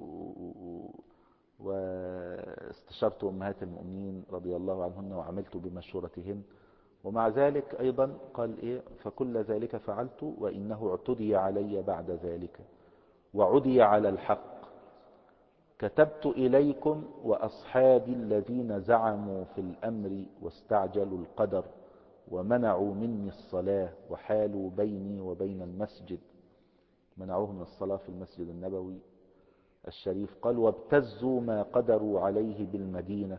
A: واستشرت أمهات المؤمنين رضي الله عنهن وعملت بمشورتهن، ومع ذلك أيضا قال إيه فكل ذلك فعلت وإنه اعتدي علي بعد ذلك وعدي على الحق. كتبت إليكم وأصحابي الذين زعموا في الأمر واستعجلوا القدر ومنعوا مني الصلاة وحالوا بيني وبين المسجد، منعوه من الصلاة في المسجد النبوي الشريف. قال وابتزوا ما قدروا عليه بالمدينة.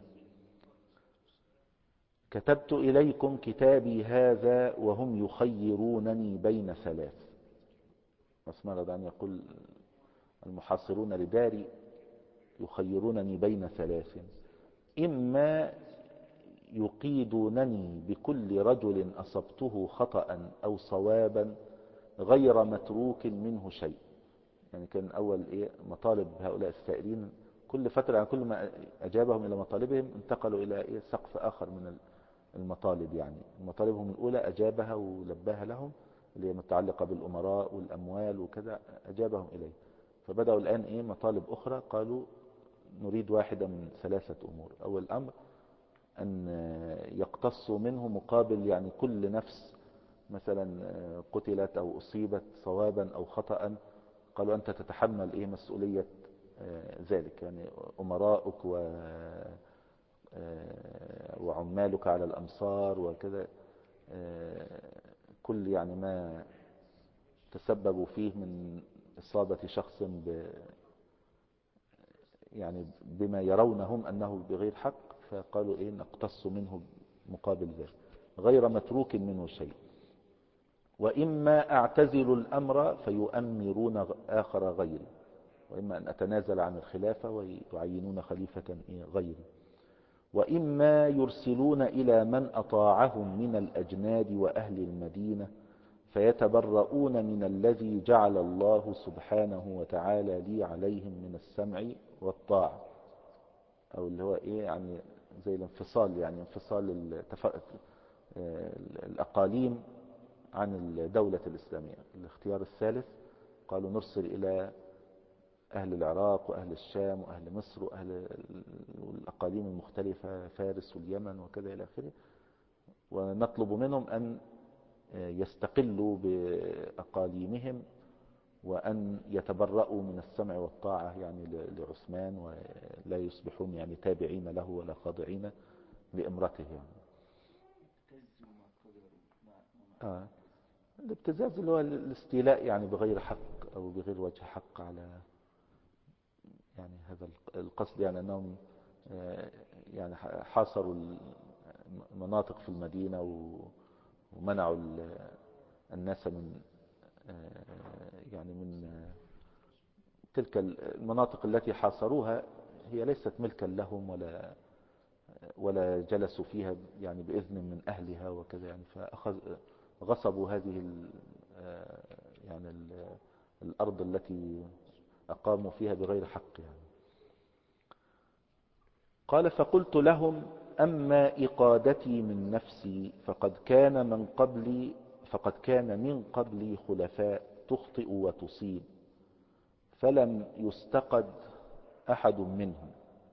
A: كتبت إليكم كتابي هذا وهم يخيرونني بين ثلاث. عثمان رضي الله عنه يقول المحاصرون لداري يخيرونني بين ثلاث: إما يقيدونني بكل رجل أصبته خطأ أو صوابا غير متروك منه شيء. يعني كان أول مطالب هؤلاء السائرين كل فترة، يعني كل ما أجابهم إلى مطالبهم انتقلوا إلى سقف آخر من المطالب. يعني مطالبهم الأولى أجابها ولباها لهم اللي هي متعلقة بالأمراء والأموال وكذا، أجابهم إليه. فبدأوا الآن مطالب أخرى، قالوا نريد واحدة من ثلاثة أمور. أول أمر أن يقتصوا منه مقابل يعني كل نفس مثلا قتلت أو أصيبت صوابا أو خطأ، قالوا أنت تتحمل مسؤولية ذلك، يعني أمراؤك وعمالك على الأمصار وكذا، كل يعني ما تسببوا فيه من إصابة شخص يعني بما يرونهم أنه بغير حق، فقالوا نقتص منه مقابل ذلك غير متروك منه شيء. وإما أعتزل الأمر فيؤمرون آخر غيري، وإما أن أتنازل عن الخلافة ويعينون خليفة غيري. وإما يرسلون إلى من أطاعهم من الأجناد وأهل المدينة فيتبرؤون من الذي جعل الله سبحانه وتعالى لي عليهم من السمع والطاعة، أو اللي هو يعني زي الانفصال، يعني انفصال الأقاليم عن الدولة الإسلامية. الاختيار الثالث قالوا نرسل إلى أهل العراق وأهل الشام وأهل مصر وأهل الأقاليم المختلفة فارس واليمن وكذا إلى آخره، ونطلب منهم أن يستقلوا بأقاليمهم وأن يتبرؤوا من السمع والطاعة يعني لعثمان، ولا يصبحون يعني تابعين له ولا خاضعين لإمرته. يعني الابتزاز اللي هو الاستيلاء يعني بغير حق أو بغير وجه حق على يعني هذا القصد، يعني أنهم يعني حاصروا المناطق في المدينة ومنعوا الناس من يعني من تلك المناطق التي حاصروها، هي ليست ملكا لهم ولا جلسوا فيها يعني بإذن من أهلها وكذا، يعني غصبوا هذه يعني الأرض التي أقاموا فيها بغير حق يعني. قال فقلت لهم أما إقادتي من نفسي فقد كان من قبلي خلفاء تخطئ وتصيب فلم يستقد أحد منهم،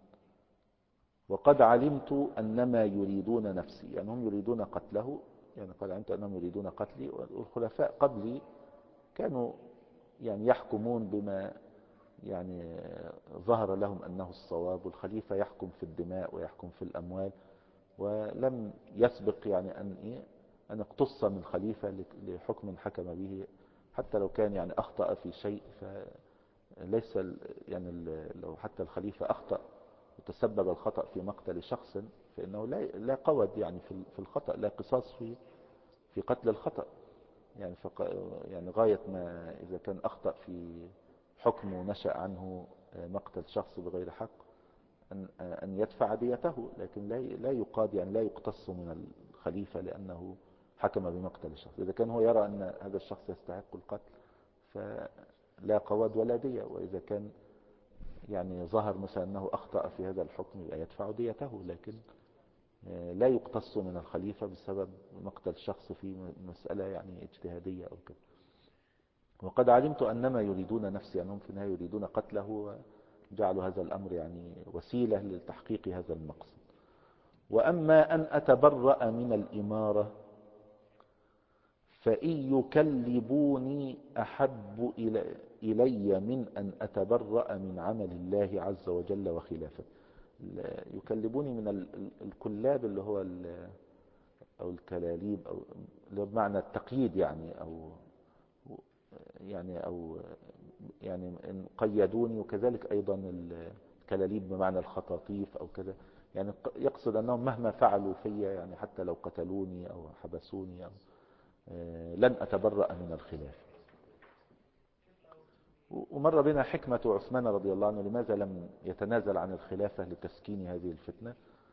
A: وقد علمت أنما يريدون نفسي، يعني هم يريدون قتله، يعني قد علمت أنهم يريدون قتلي، والخلفاء قبلي كانوا يعني يحكمون بما يعني ظهر لهم أنه الصواب، والخليفة يحكم في الدماء ويحكم في الأموال، ولم يسبق يعني أن اقتص من خليفة لحكم حكم به، حتى لو كان يعني أخطأ في شيء، فليس يعني لو حتى الخليفة أخطأ وتسبب الخطأ في مقتل شخص فإنه لا قود يعني في الخطأ، لا قصاص في قتل الخطأ، يعني يعني غاية ما إذا كان أخطأ حكم نشأ عنه مقتل شخص بغير حق أن يدفع ديته، لكن لا يقاد، يعني لا يقتص من الخليفة لأنه حكم بمقتل الشخص. إذا كان هو يرى أن هذا الشخص يستحق القتل فلا قواد ولا دية، وإذا كان يعني ظهر مثلا أنه أخطأ في هذا الحكم يدفع ديته، لكن لا يقتص من الخليفة بسبب مقتل شخص في مسألة يعني اجتهادية أو كده. وقد علمت أنما يريدون نفسي، أنهم في النهاية يريدون قتله، وجعلوا هذا الأمر يعني وسيلة لتحقيق هذا المقصد. وأما أن أتبرأ من الإمارة فإن يكلبوني أحب إلي من أن أتبرأ من عمل الله عز وجل وخلافه. يكلبوني من الكلاب اللي هو أو الكلاليب، أو بمعنى التقييد يعني، أو يعني إن قيدوني، وكذلك أيضا الكلاليب بمعنى الخطاطيف أو كذا، يعني يقصد أنهم مهما فعلوا فيا، يعني حتى لو قتلوني أو حبسوني أو لن أتبرأ من الخلاف. ومر بنا حكمة عثمان رضي الله عنه لماذا لم يتنازل عن الخلافة لتسكين هذه الفتنة.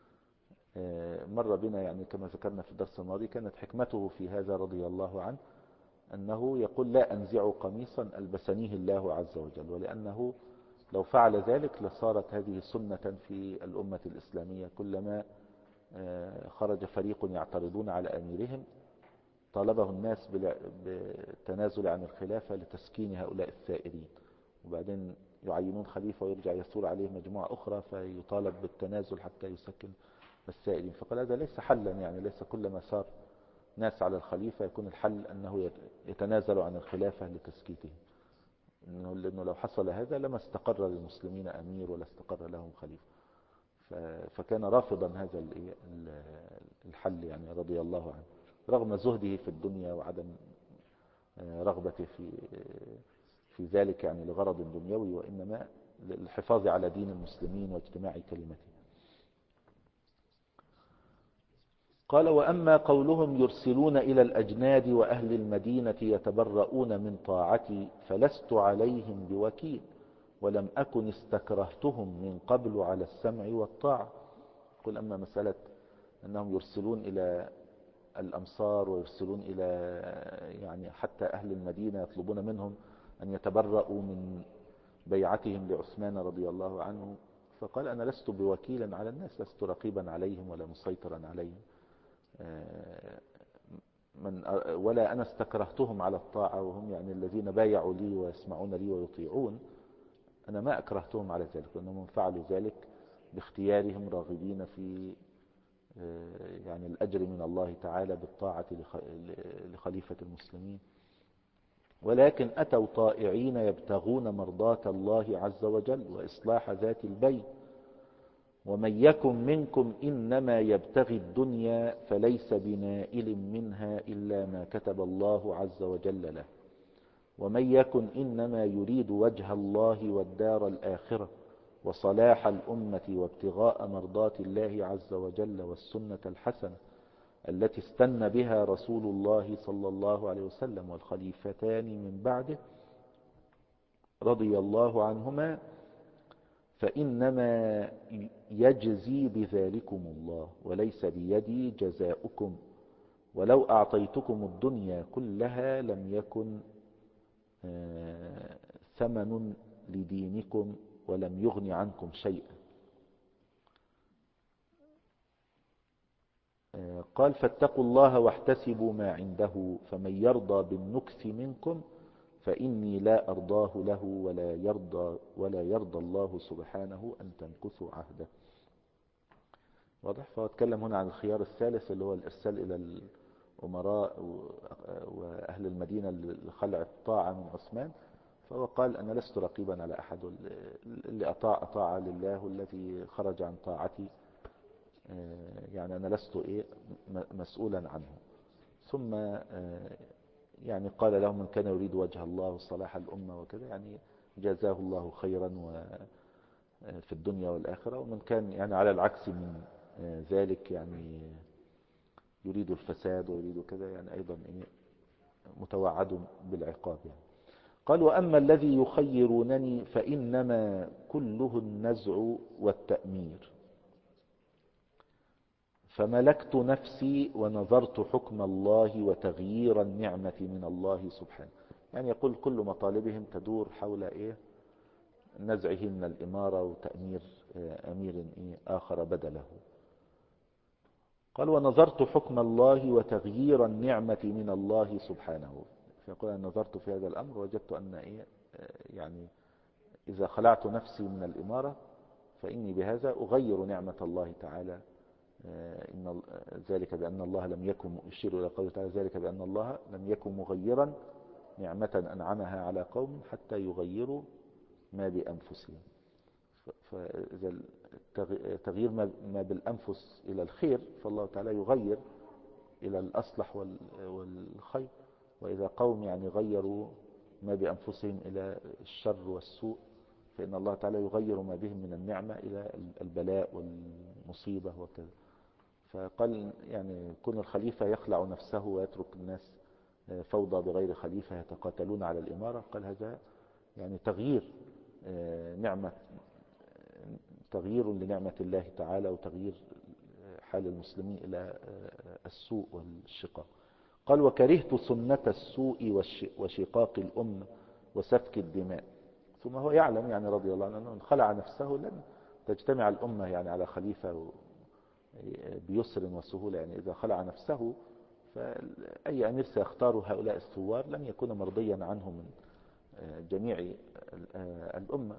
A: مر بنا يعني كما ذكرنا في الدرس الماضي، كانت حكمته في هذا رضي الله عنه أنه يقول لا أنزع قميصا ألبسنيه الله عز وجل، ولأنه لو فعل ذلك لصارت هذه سنة في الأمة الإسلامية، كلما خرج فريق يعترضون على أميرهم طالبه الناس بالتنازل عن الخلافة لتسكين هؤلاء الثائرين، وبعدين يعينون خليفة ويرجع يثور عليه مجموعة أخرى فيطالب بالتنازل حتى يسكن الثائرين. فقال هذا ليس حلا، يعني ليس كلما صار ناس على الخليفة يكون الحل أنه يتنازل عن الخلافة لتسكيته، لأنه لو حصل هذا لما استقر للمسلمين أمير ولا استقر لهم خليفة. فكان رافضا هذا الحل يعني رضي الله عنه، رغم زهده في الدنيا وعدم رغبته في ذلك يعني لغرض دنيوي، وإنما للحفاظ على دين المسلمين واجتماع كلمته. قال وأما قولهم يرسلون إلى الأجناد وأهل المدينة يتبرؤون من طاعتي فلست عليهم بوكيل، ولم أكن استكرهتهم من قبل على السمع والطاعة. قل أما مسألة أنهم يرسلون إلى الأمصار ويرسلون إلى يعني حتى أهل المدينة يطلبون منهم أن يتبرؤوا من بيعتهم لعثمان رضي الله عنه، فقال أنا لست بوكيلا على الناس، لست رقيبا عليهم ولا مسيطرا عليهم، ولا أنا استكرهتهم على الطاعة، وهم يعني الذين بايعوا لي ويسمعون لي ويطيعون، أنا ما أكرهتهم على ذلك، لأنهم فعلوا ذلك باختيارهم راغبين في يعني الأجر من الله تعالى بالطاعة لخليفة المسلمين، ولكن أتوا طائعين يبتغون مرضاة الله عز وجل وإصلاح ذات البين. ومن يكن منكم إنما يبتغي الدنيا فليس بنائل منها إلا ما كتب الله عز وجل له، ومن يكن إنما يريد وجه الله والدار الآخرة وصلاح الأمة وابتغاء مرضات الله عز وجل والسنة الحسنة التي استنى بها رسول الله صلى الله عليه وسلم والخليفتان من بعده رضي الله عنهما، فإنما يجزي بذلكم الله وليس بيدي جزاؤكم، ولو أعطيتكم الدنيا كلها لم يكن ثمن لدينكم ولم يغن عنكم شيئا. قال فاتقوا الله واحتسبوا ما عنده، فمن يرضى بالنكث منكم فإني لا أرضاه له ولا يرضى الله سبحانه أن تنكثوا عهده. واضح؟ فهو اتكلم هنا عن الخيار الثالث اللي هو الإرسال إلى الأمراء وأهل المدينة لخلع الطاعة من عثمان، فهو قال أنا لست رقيبا على أحد، اللي أطاع لله والذي خرج عن طاعتي يعني أنا لست مسؤولا عنه. ثم يعني قال لهم من كان يريد وجه الله وصلاح الأمة وكذا يعني جزاه الله خيرا في الدنيا والآخرة، ومن كان يعني على العكس من ذلك يعني يريد الفساد ويريد كذا يعني أيضا متوعد بالعقاب يعني. قال وأما الذي يخيرونني فإنما كله النزع والتأمير، فملكت نفسي ونظرت حكم الله وتغيير النعمة من الله سبحانه. يعني يقول كل مطالبهم تدور حول نزعه من الإمارة وتأمير أمير آخر بدله. قال ونظرت حكم الله وتغيير النعمة من الله سبحانه. فيقول أنا نظرت في هذا الأمر وجدت أن يعني إذا خلعت نفسي من الإمارة فإني بهذا أغير نعمة الله تعالى. إن ذلك بأن الله لم يكن، يشير إلى قوله تعالى ذلك بأن الله لم يكن مغيرا نعمة أنعمها على قوم حتى يغيروا ما بأنفسهم. فإذا تغيير ما بالأنفس إلى الخير فالله تعالى يغير إلى الأصلح والخير، وإذا قوم يعني غيروا ما بأنفسهم إلى الشر والسوء فإن الله تعالى يغير ما بهم من النعمة إلى البلاء والمصيبة وكذا. فقال يعني كون الخليفة يخلع نفسه ويترك الناس فوضى بغير خليفة يتقاتلون على الإمارة، قال هذا يعني تغيير لنعمة الله تعالى وتغيير حال المسلمين إلى السوء والشقاق. قال وكرهت سنة السوء وشقاق الأمة وسفك الدماء. ثم هو يعلم يعني رضي الله عنه أنه خلع نفسه لن تجتمع الأمة يعني على خليفة بيسر وسهولة. يعني إذا خلع نفسه فأي أمير سيختار هؤلاء الثوار لن يكون مرضيا عنه من جميع الأمة،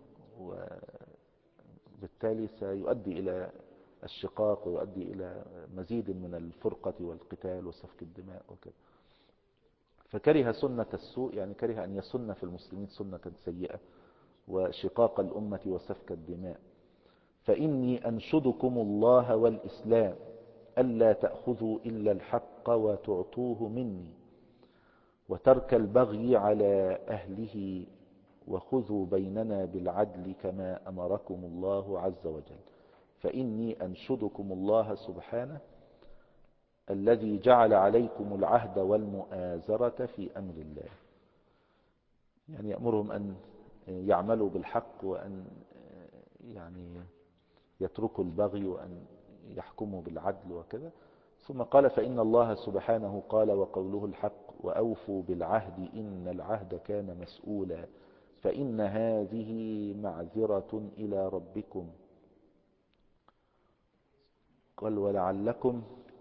A: وبالتالي سيؤدي إلى الشقاق ويؤدي إلى مزيد من الفرقة والقتال وسفك الدماء وكذا. فكره سنة السوء يعني كره أن يسن في المسلمين سنة سيئة وشقاق الأمة وسفك الدماء. فإني أنشدكم الله والإسلام ألا تأخذوا إلا الحق وتعطوه مني وترك البغي على أهله وخذوا بيننا بالعدل كما أمركم الله عز وجل. فإني أنشدكم الله سبحانه الذي جعل عليكم العهد والمؤازرة في أمر الله. يعني يأمرهم أن يعملوا بالحق وأن يعني يتركوا البغي وأن يحكموا بالعدل وكذا. ثم قال فإن الله سبحانه قال وقوله الحق وأوفوا بالعهد إن العهد كان مسؤولا فإن هذه معذرة إلى ربكم. قال ولعلكم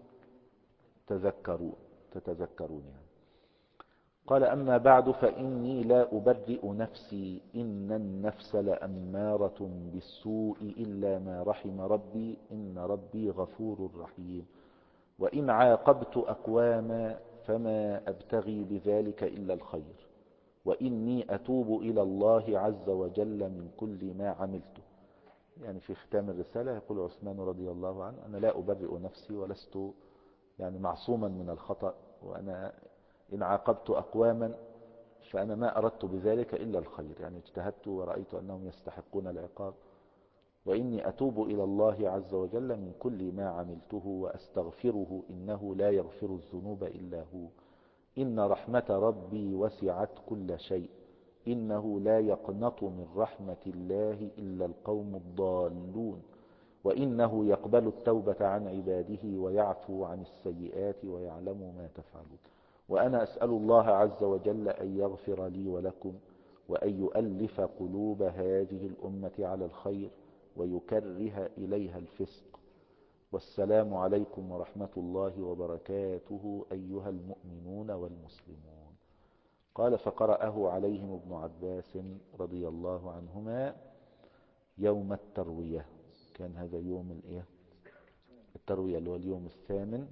A: تتذكرون يعني. قال أما بعد فإني لا أبرئ نفسي إن النفس لأمارة بالسوء إلا ما رحم ربي إن ربي غفور رحيم. وإن عاقبت أقواما فما أبتغي بذلك إلا الخير وإني أتوب إلى الله عز وجل من كل ما عملته. يعني في ختام الرسالة يقول عثمان رضي الله عنه أنا لا أبرئ نفسي ولست يعني معصوما من الخطأ، وأنا إن عاقبت أقواما فأنا ما أردت بذلك إلا الخير، يعني اجتهدت ورأيت أنهم يستحقون العقاب. وإني أتوب إلى الله عز وجل من كل ما عملته وأستغفره إنه لا يغفر الذنوب إلا هو إن رحمة ربي وسعت كل شيء إنه لا يقنط من رحمة الله إلا القوم الضالون وإنه يقبل التوبة عن عباده ويعفو عن السيئات ويعلم ما تفعلون. وأنا أسأل الله عز وجل أن يغفر لي ولكم وأن يؤلف قلوب هذه الأمة على الخير ويكره إليها الفسق. والسلام عليكم ورحمة الله وبركاته أيها المؤمنون والمسلمون. قال فقرأه عليهم ابن عباس رضي الله عنهما يوم التروية. كان هذا يوم التروية اللي هو اليوم الثامن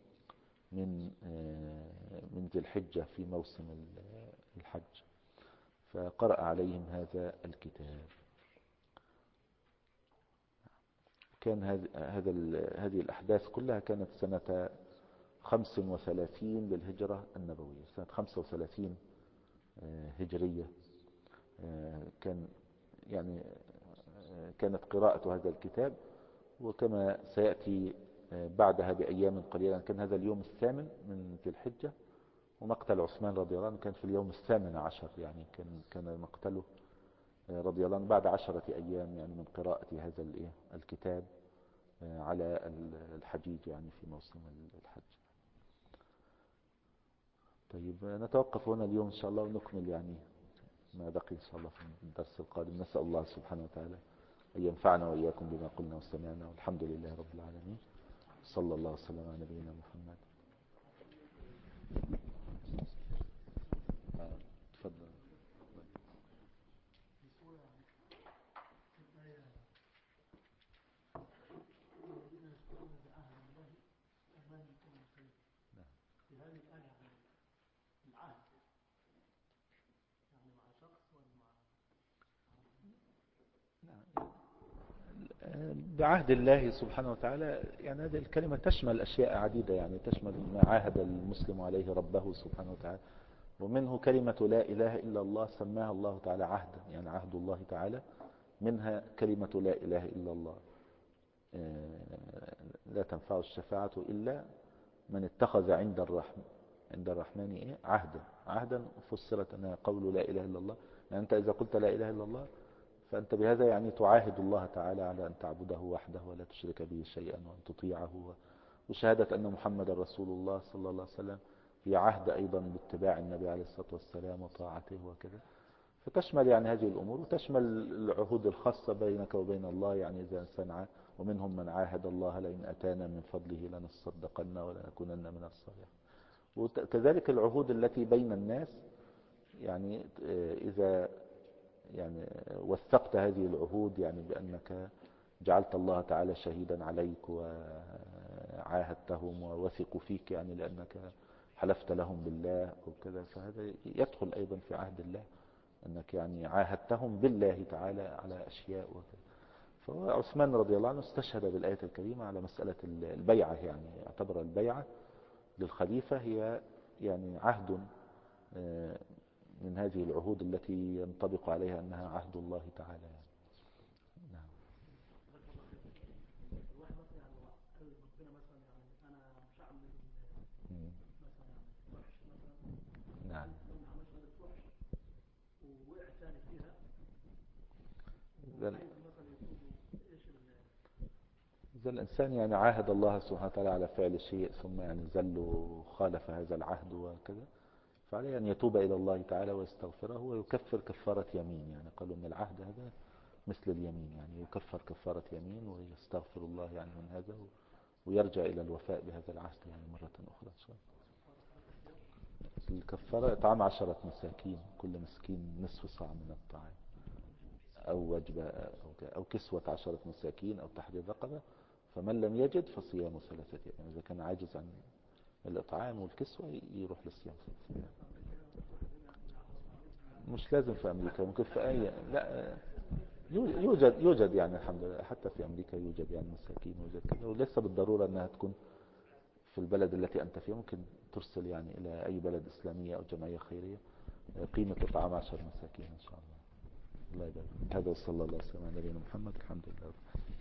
A: من ذي الحجة في موسم الحج. فقرأ عليهم هذا الكتاب. كان هذه الأحداث كلها كانت سنة 35 للهجرة النبوية، سنة 35 هجرية. كانت قراءة هذا الكتاب، وكما سيأتي بعدها بأيام قليلة كان هذا اليوم الثامن من ذي الحجة، ومقتل عثمان رضي الله عنه كان في اليوم 18، يعني كان مقتله رضي الله عنه بعد 10 أيام يعني من قراءة هذا الكتاب على الحجيج، يعني في موسم الحج. طيب نتوقف هنا اليوم إن شاء الله، ونكمل يعني ما بقي إن شاء الله في الدرس القادم. نسأل الله سبحانه وتعالى أن ينفعنا وإياكم بما قلنا وسمعنا، والحمد لله رب العالمين، صلى الله وسلم على نبينا محمد. تفضل. بعهد الله سبحانه وتعالى، يعني هذه الكلمة تشمل أشياء عديدة، يعني تشمل ما عاهد المسلم عليه ربه سبحانه وتعالى، ومنه كلمة لا إله إلا الله سماها الله تعالى عهدا، يعني عهد الله تعالى منها كلمة لا إله إلا الله. لا تنفع الشفاعة إلا من اتخذ عند الرحمن عهدا فسرت أنها قول لا إله إلا الله. يعني أنت إذا قلت لا إله إلا الله فأنت بهذا يعني تعاهد الله تعالى على أن تعبده وحده ولا تشرك به شيئا، وأن تطيعه، وشهادة أن محمد رسول الله صلى الله عليه وسلم في عهد أيضا باتباع النبي عليه الصلاة والسلام وطاعته وكذا. فتشمل يعني هذه الأمور، وتشمل العهود الخاصة بينك وبين الله، يعني إذا إنسان ومنهم من عاهد الله لئن أتانا من فضله لنصدقن ولنكونن من الصالحين. وكذلك العهود التي بين الناس، يعني إذا يعني وثقت هذه العهود، يعني بأنك جعلت الله تعالى شهيدا عليك وعاهدتهم ووثقوا فيك، يعني لأنك حلفت لهم بالله أو كذا، فهذا يدخل أيضا في عهد الله، أنك يعني عاهدتهم بالله تعالى على أشياء وكذا. فهو عثمان رضي الله عنه استشهد بالآية الكريمة على مسألة البيعة، يعني اعتبر البيعة للخليفة هي يعني عهد من هذه العهود التي ينطبق عليها أنها عهد الله تعالى يعني. نعم. نعم. إذا الإنسان يعني عاهد الله سبحانه وتعالى على فعل شيء ثم يعني زل وخالف هذا العهد وكذا، فعليه أن يتوب إلى الله تعالى ويستغفره ويكفر كفارة يمين. يعني قالوا أن العهد هذا مثل اليمين، يعني يكفر كفارة يمين ويستغفر الله يعني من هذا، ويرجع إلى الوفاء بهذا العهد يعني مرة أخرى إن شاء الله. الكفارة إطعام 10 مساكين، كل مسكين نصف صاع من الطعام، أو وجبة أو كسوة 10 مساكين، أو تحرير رقبة. فمن لم يجد فصيام 3 أيام، يعني إذا كان عاجز عن الإطعام والكسوة يروح للصيام 3 أيام. مش لازم في أمريكا، ممكن في أي، لا يوجد يعني الحمد لله، حتى في أمريكا يوجد يعني مساكين، يوجد كذا، وليس بالضرورة أنها تكون في البلد التي أنت فيها، ممكن ترسل يعني إلى أي بلد إسلامية أو جمعية خيرية قيمة إطعام 10 مساكين إن شاء الله. الله يبارك. هذا صلى الله عليه وسلم على نبينا محمد. الحمد لله.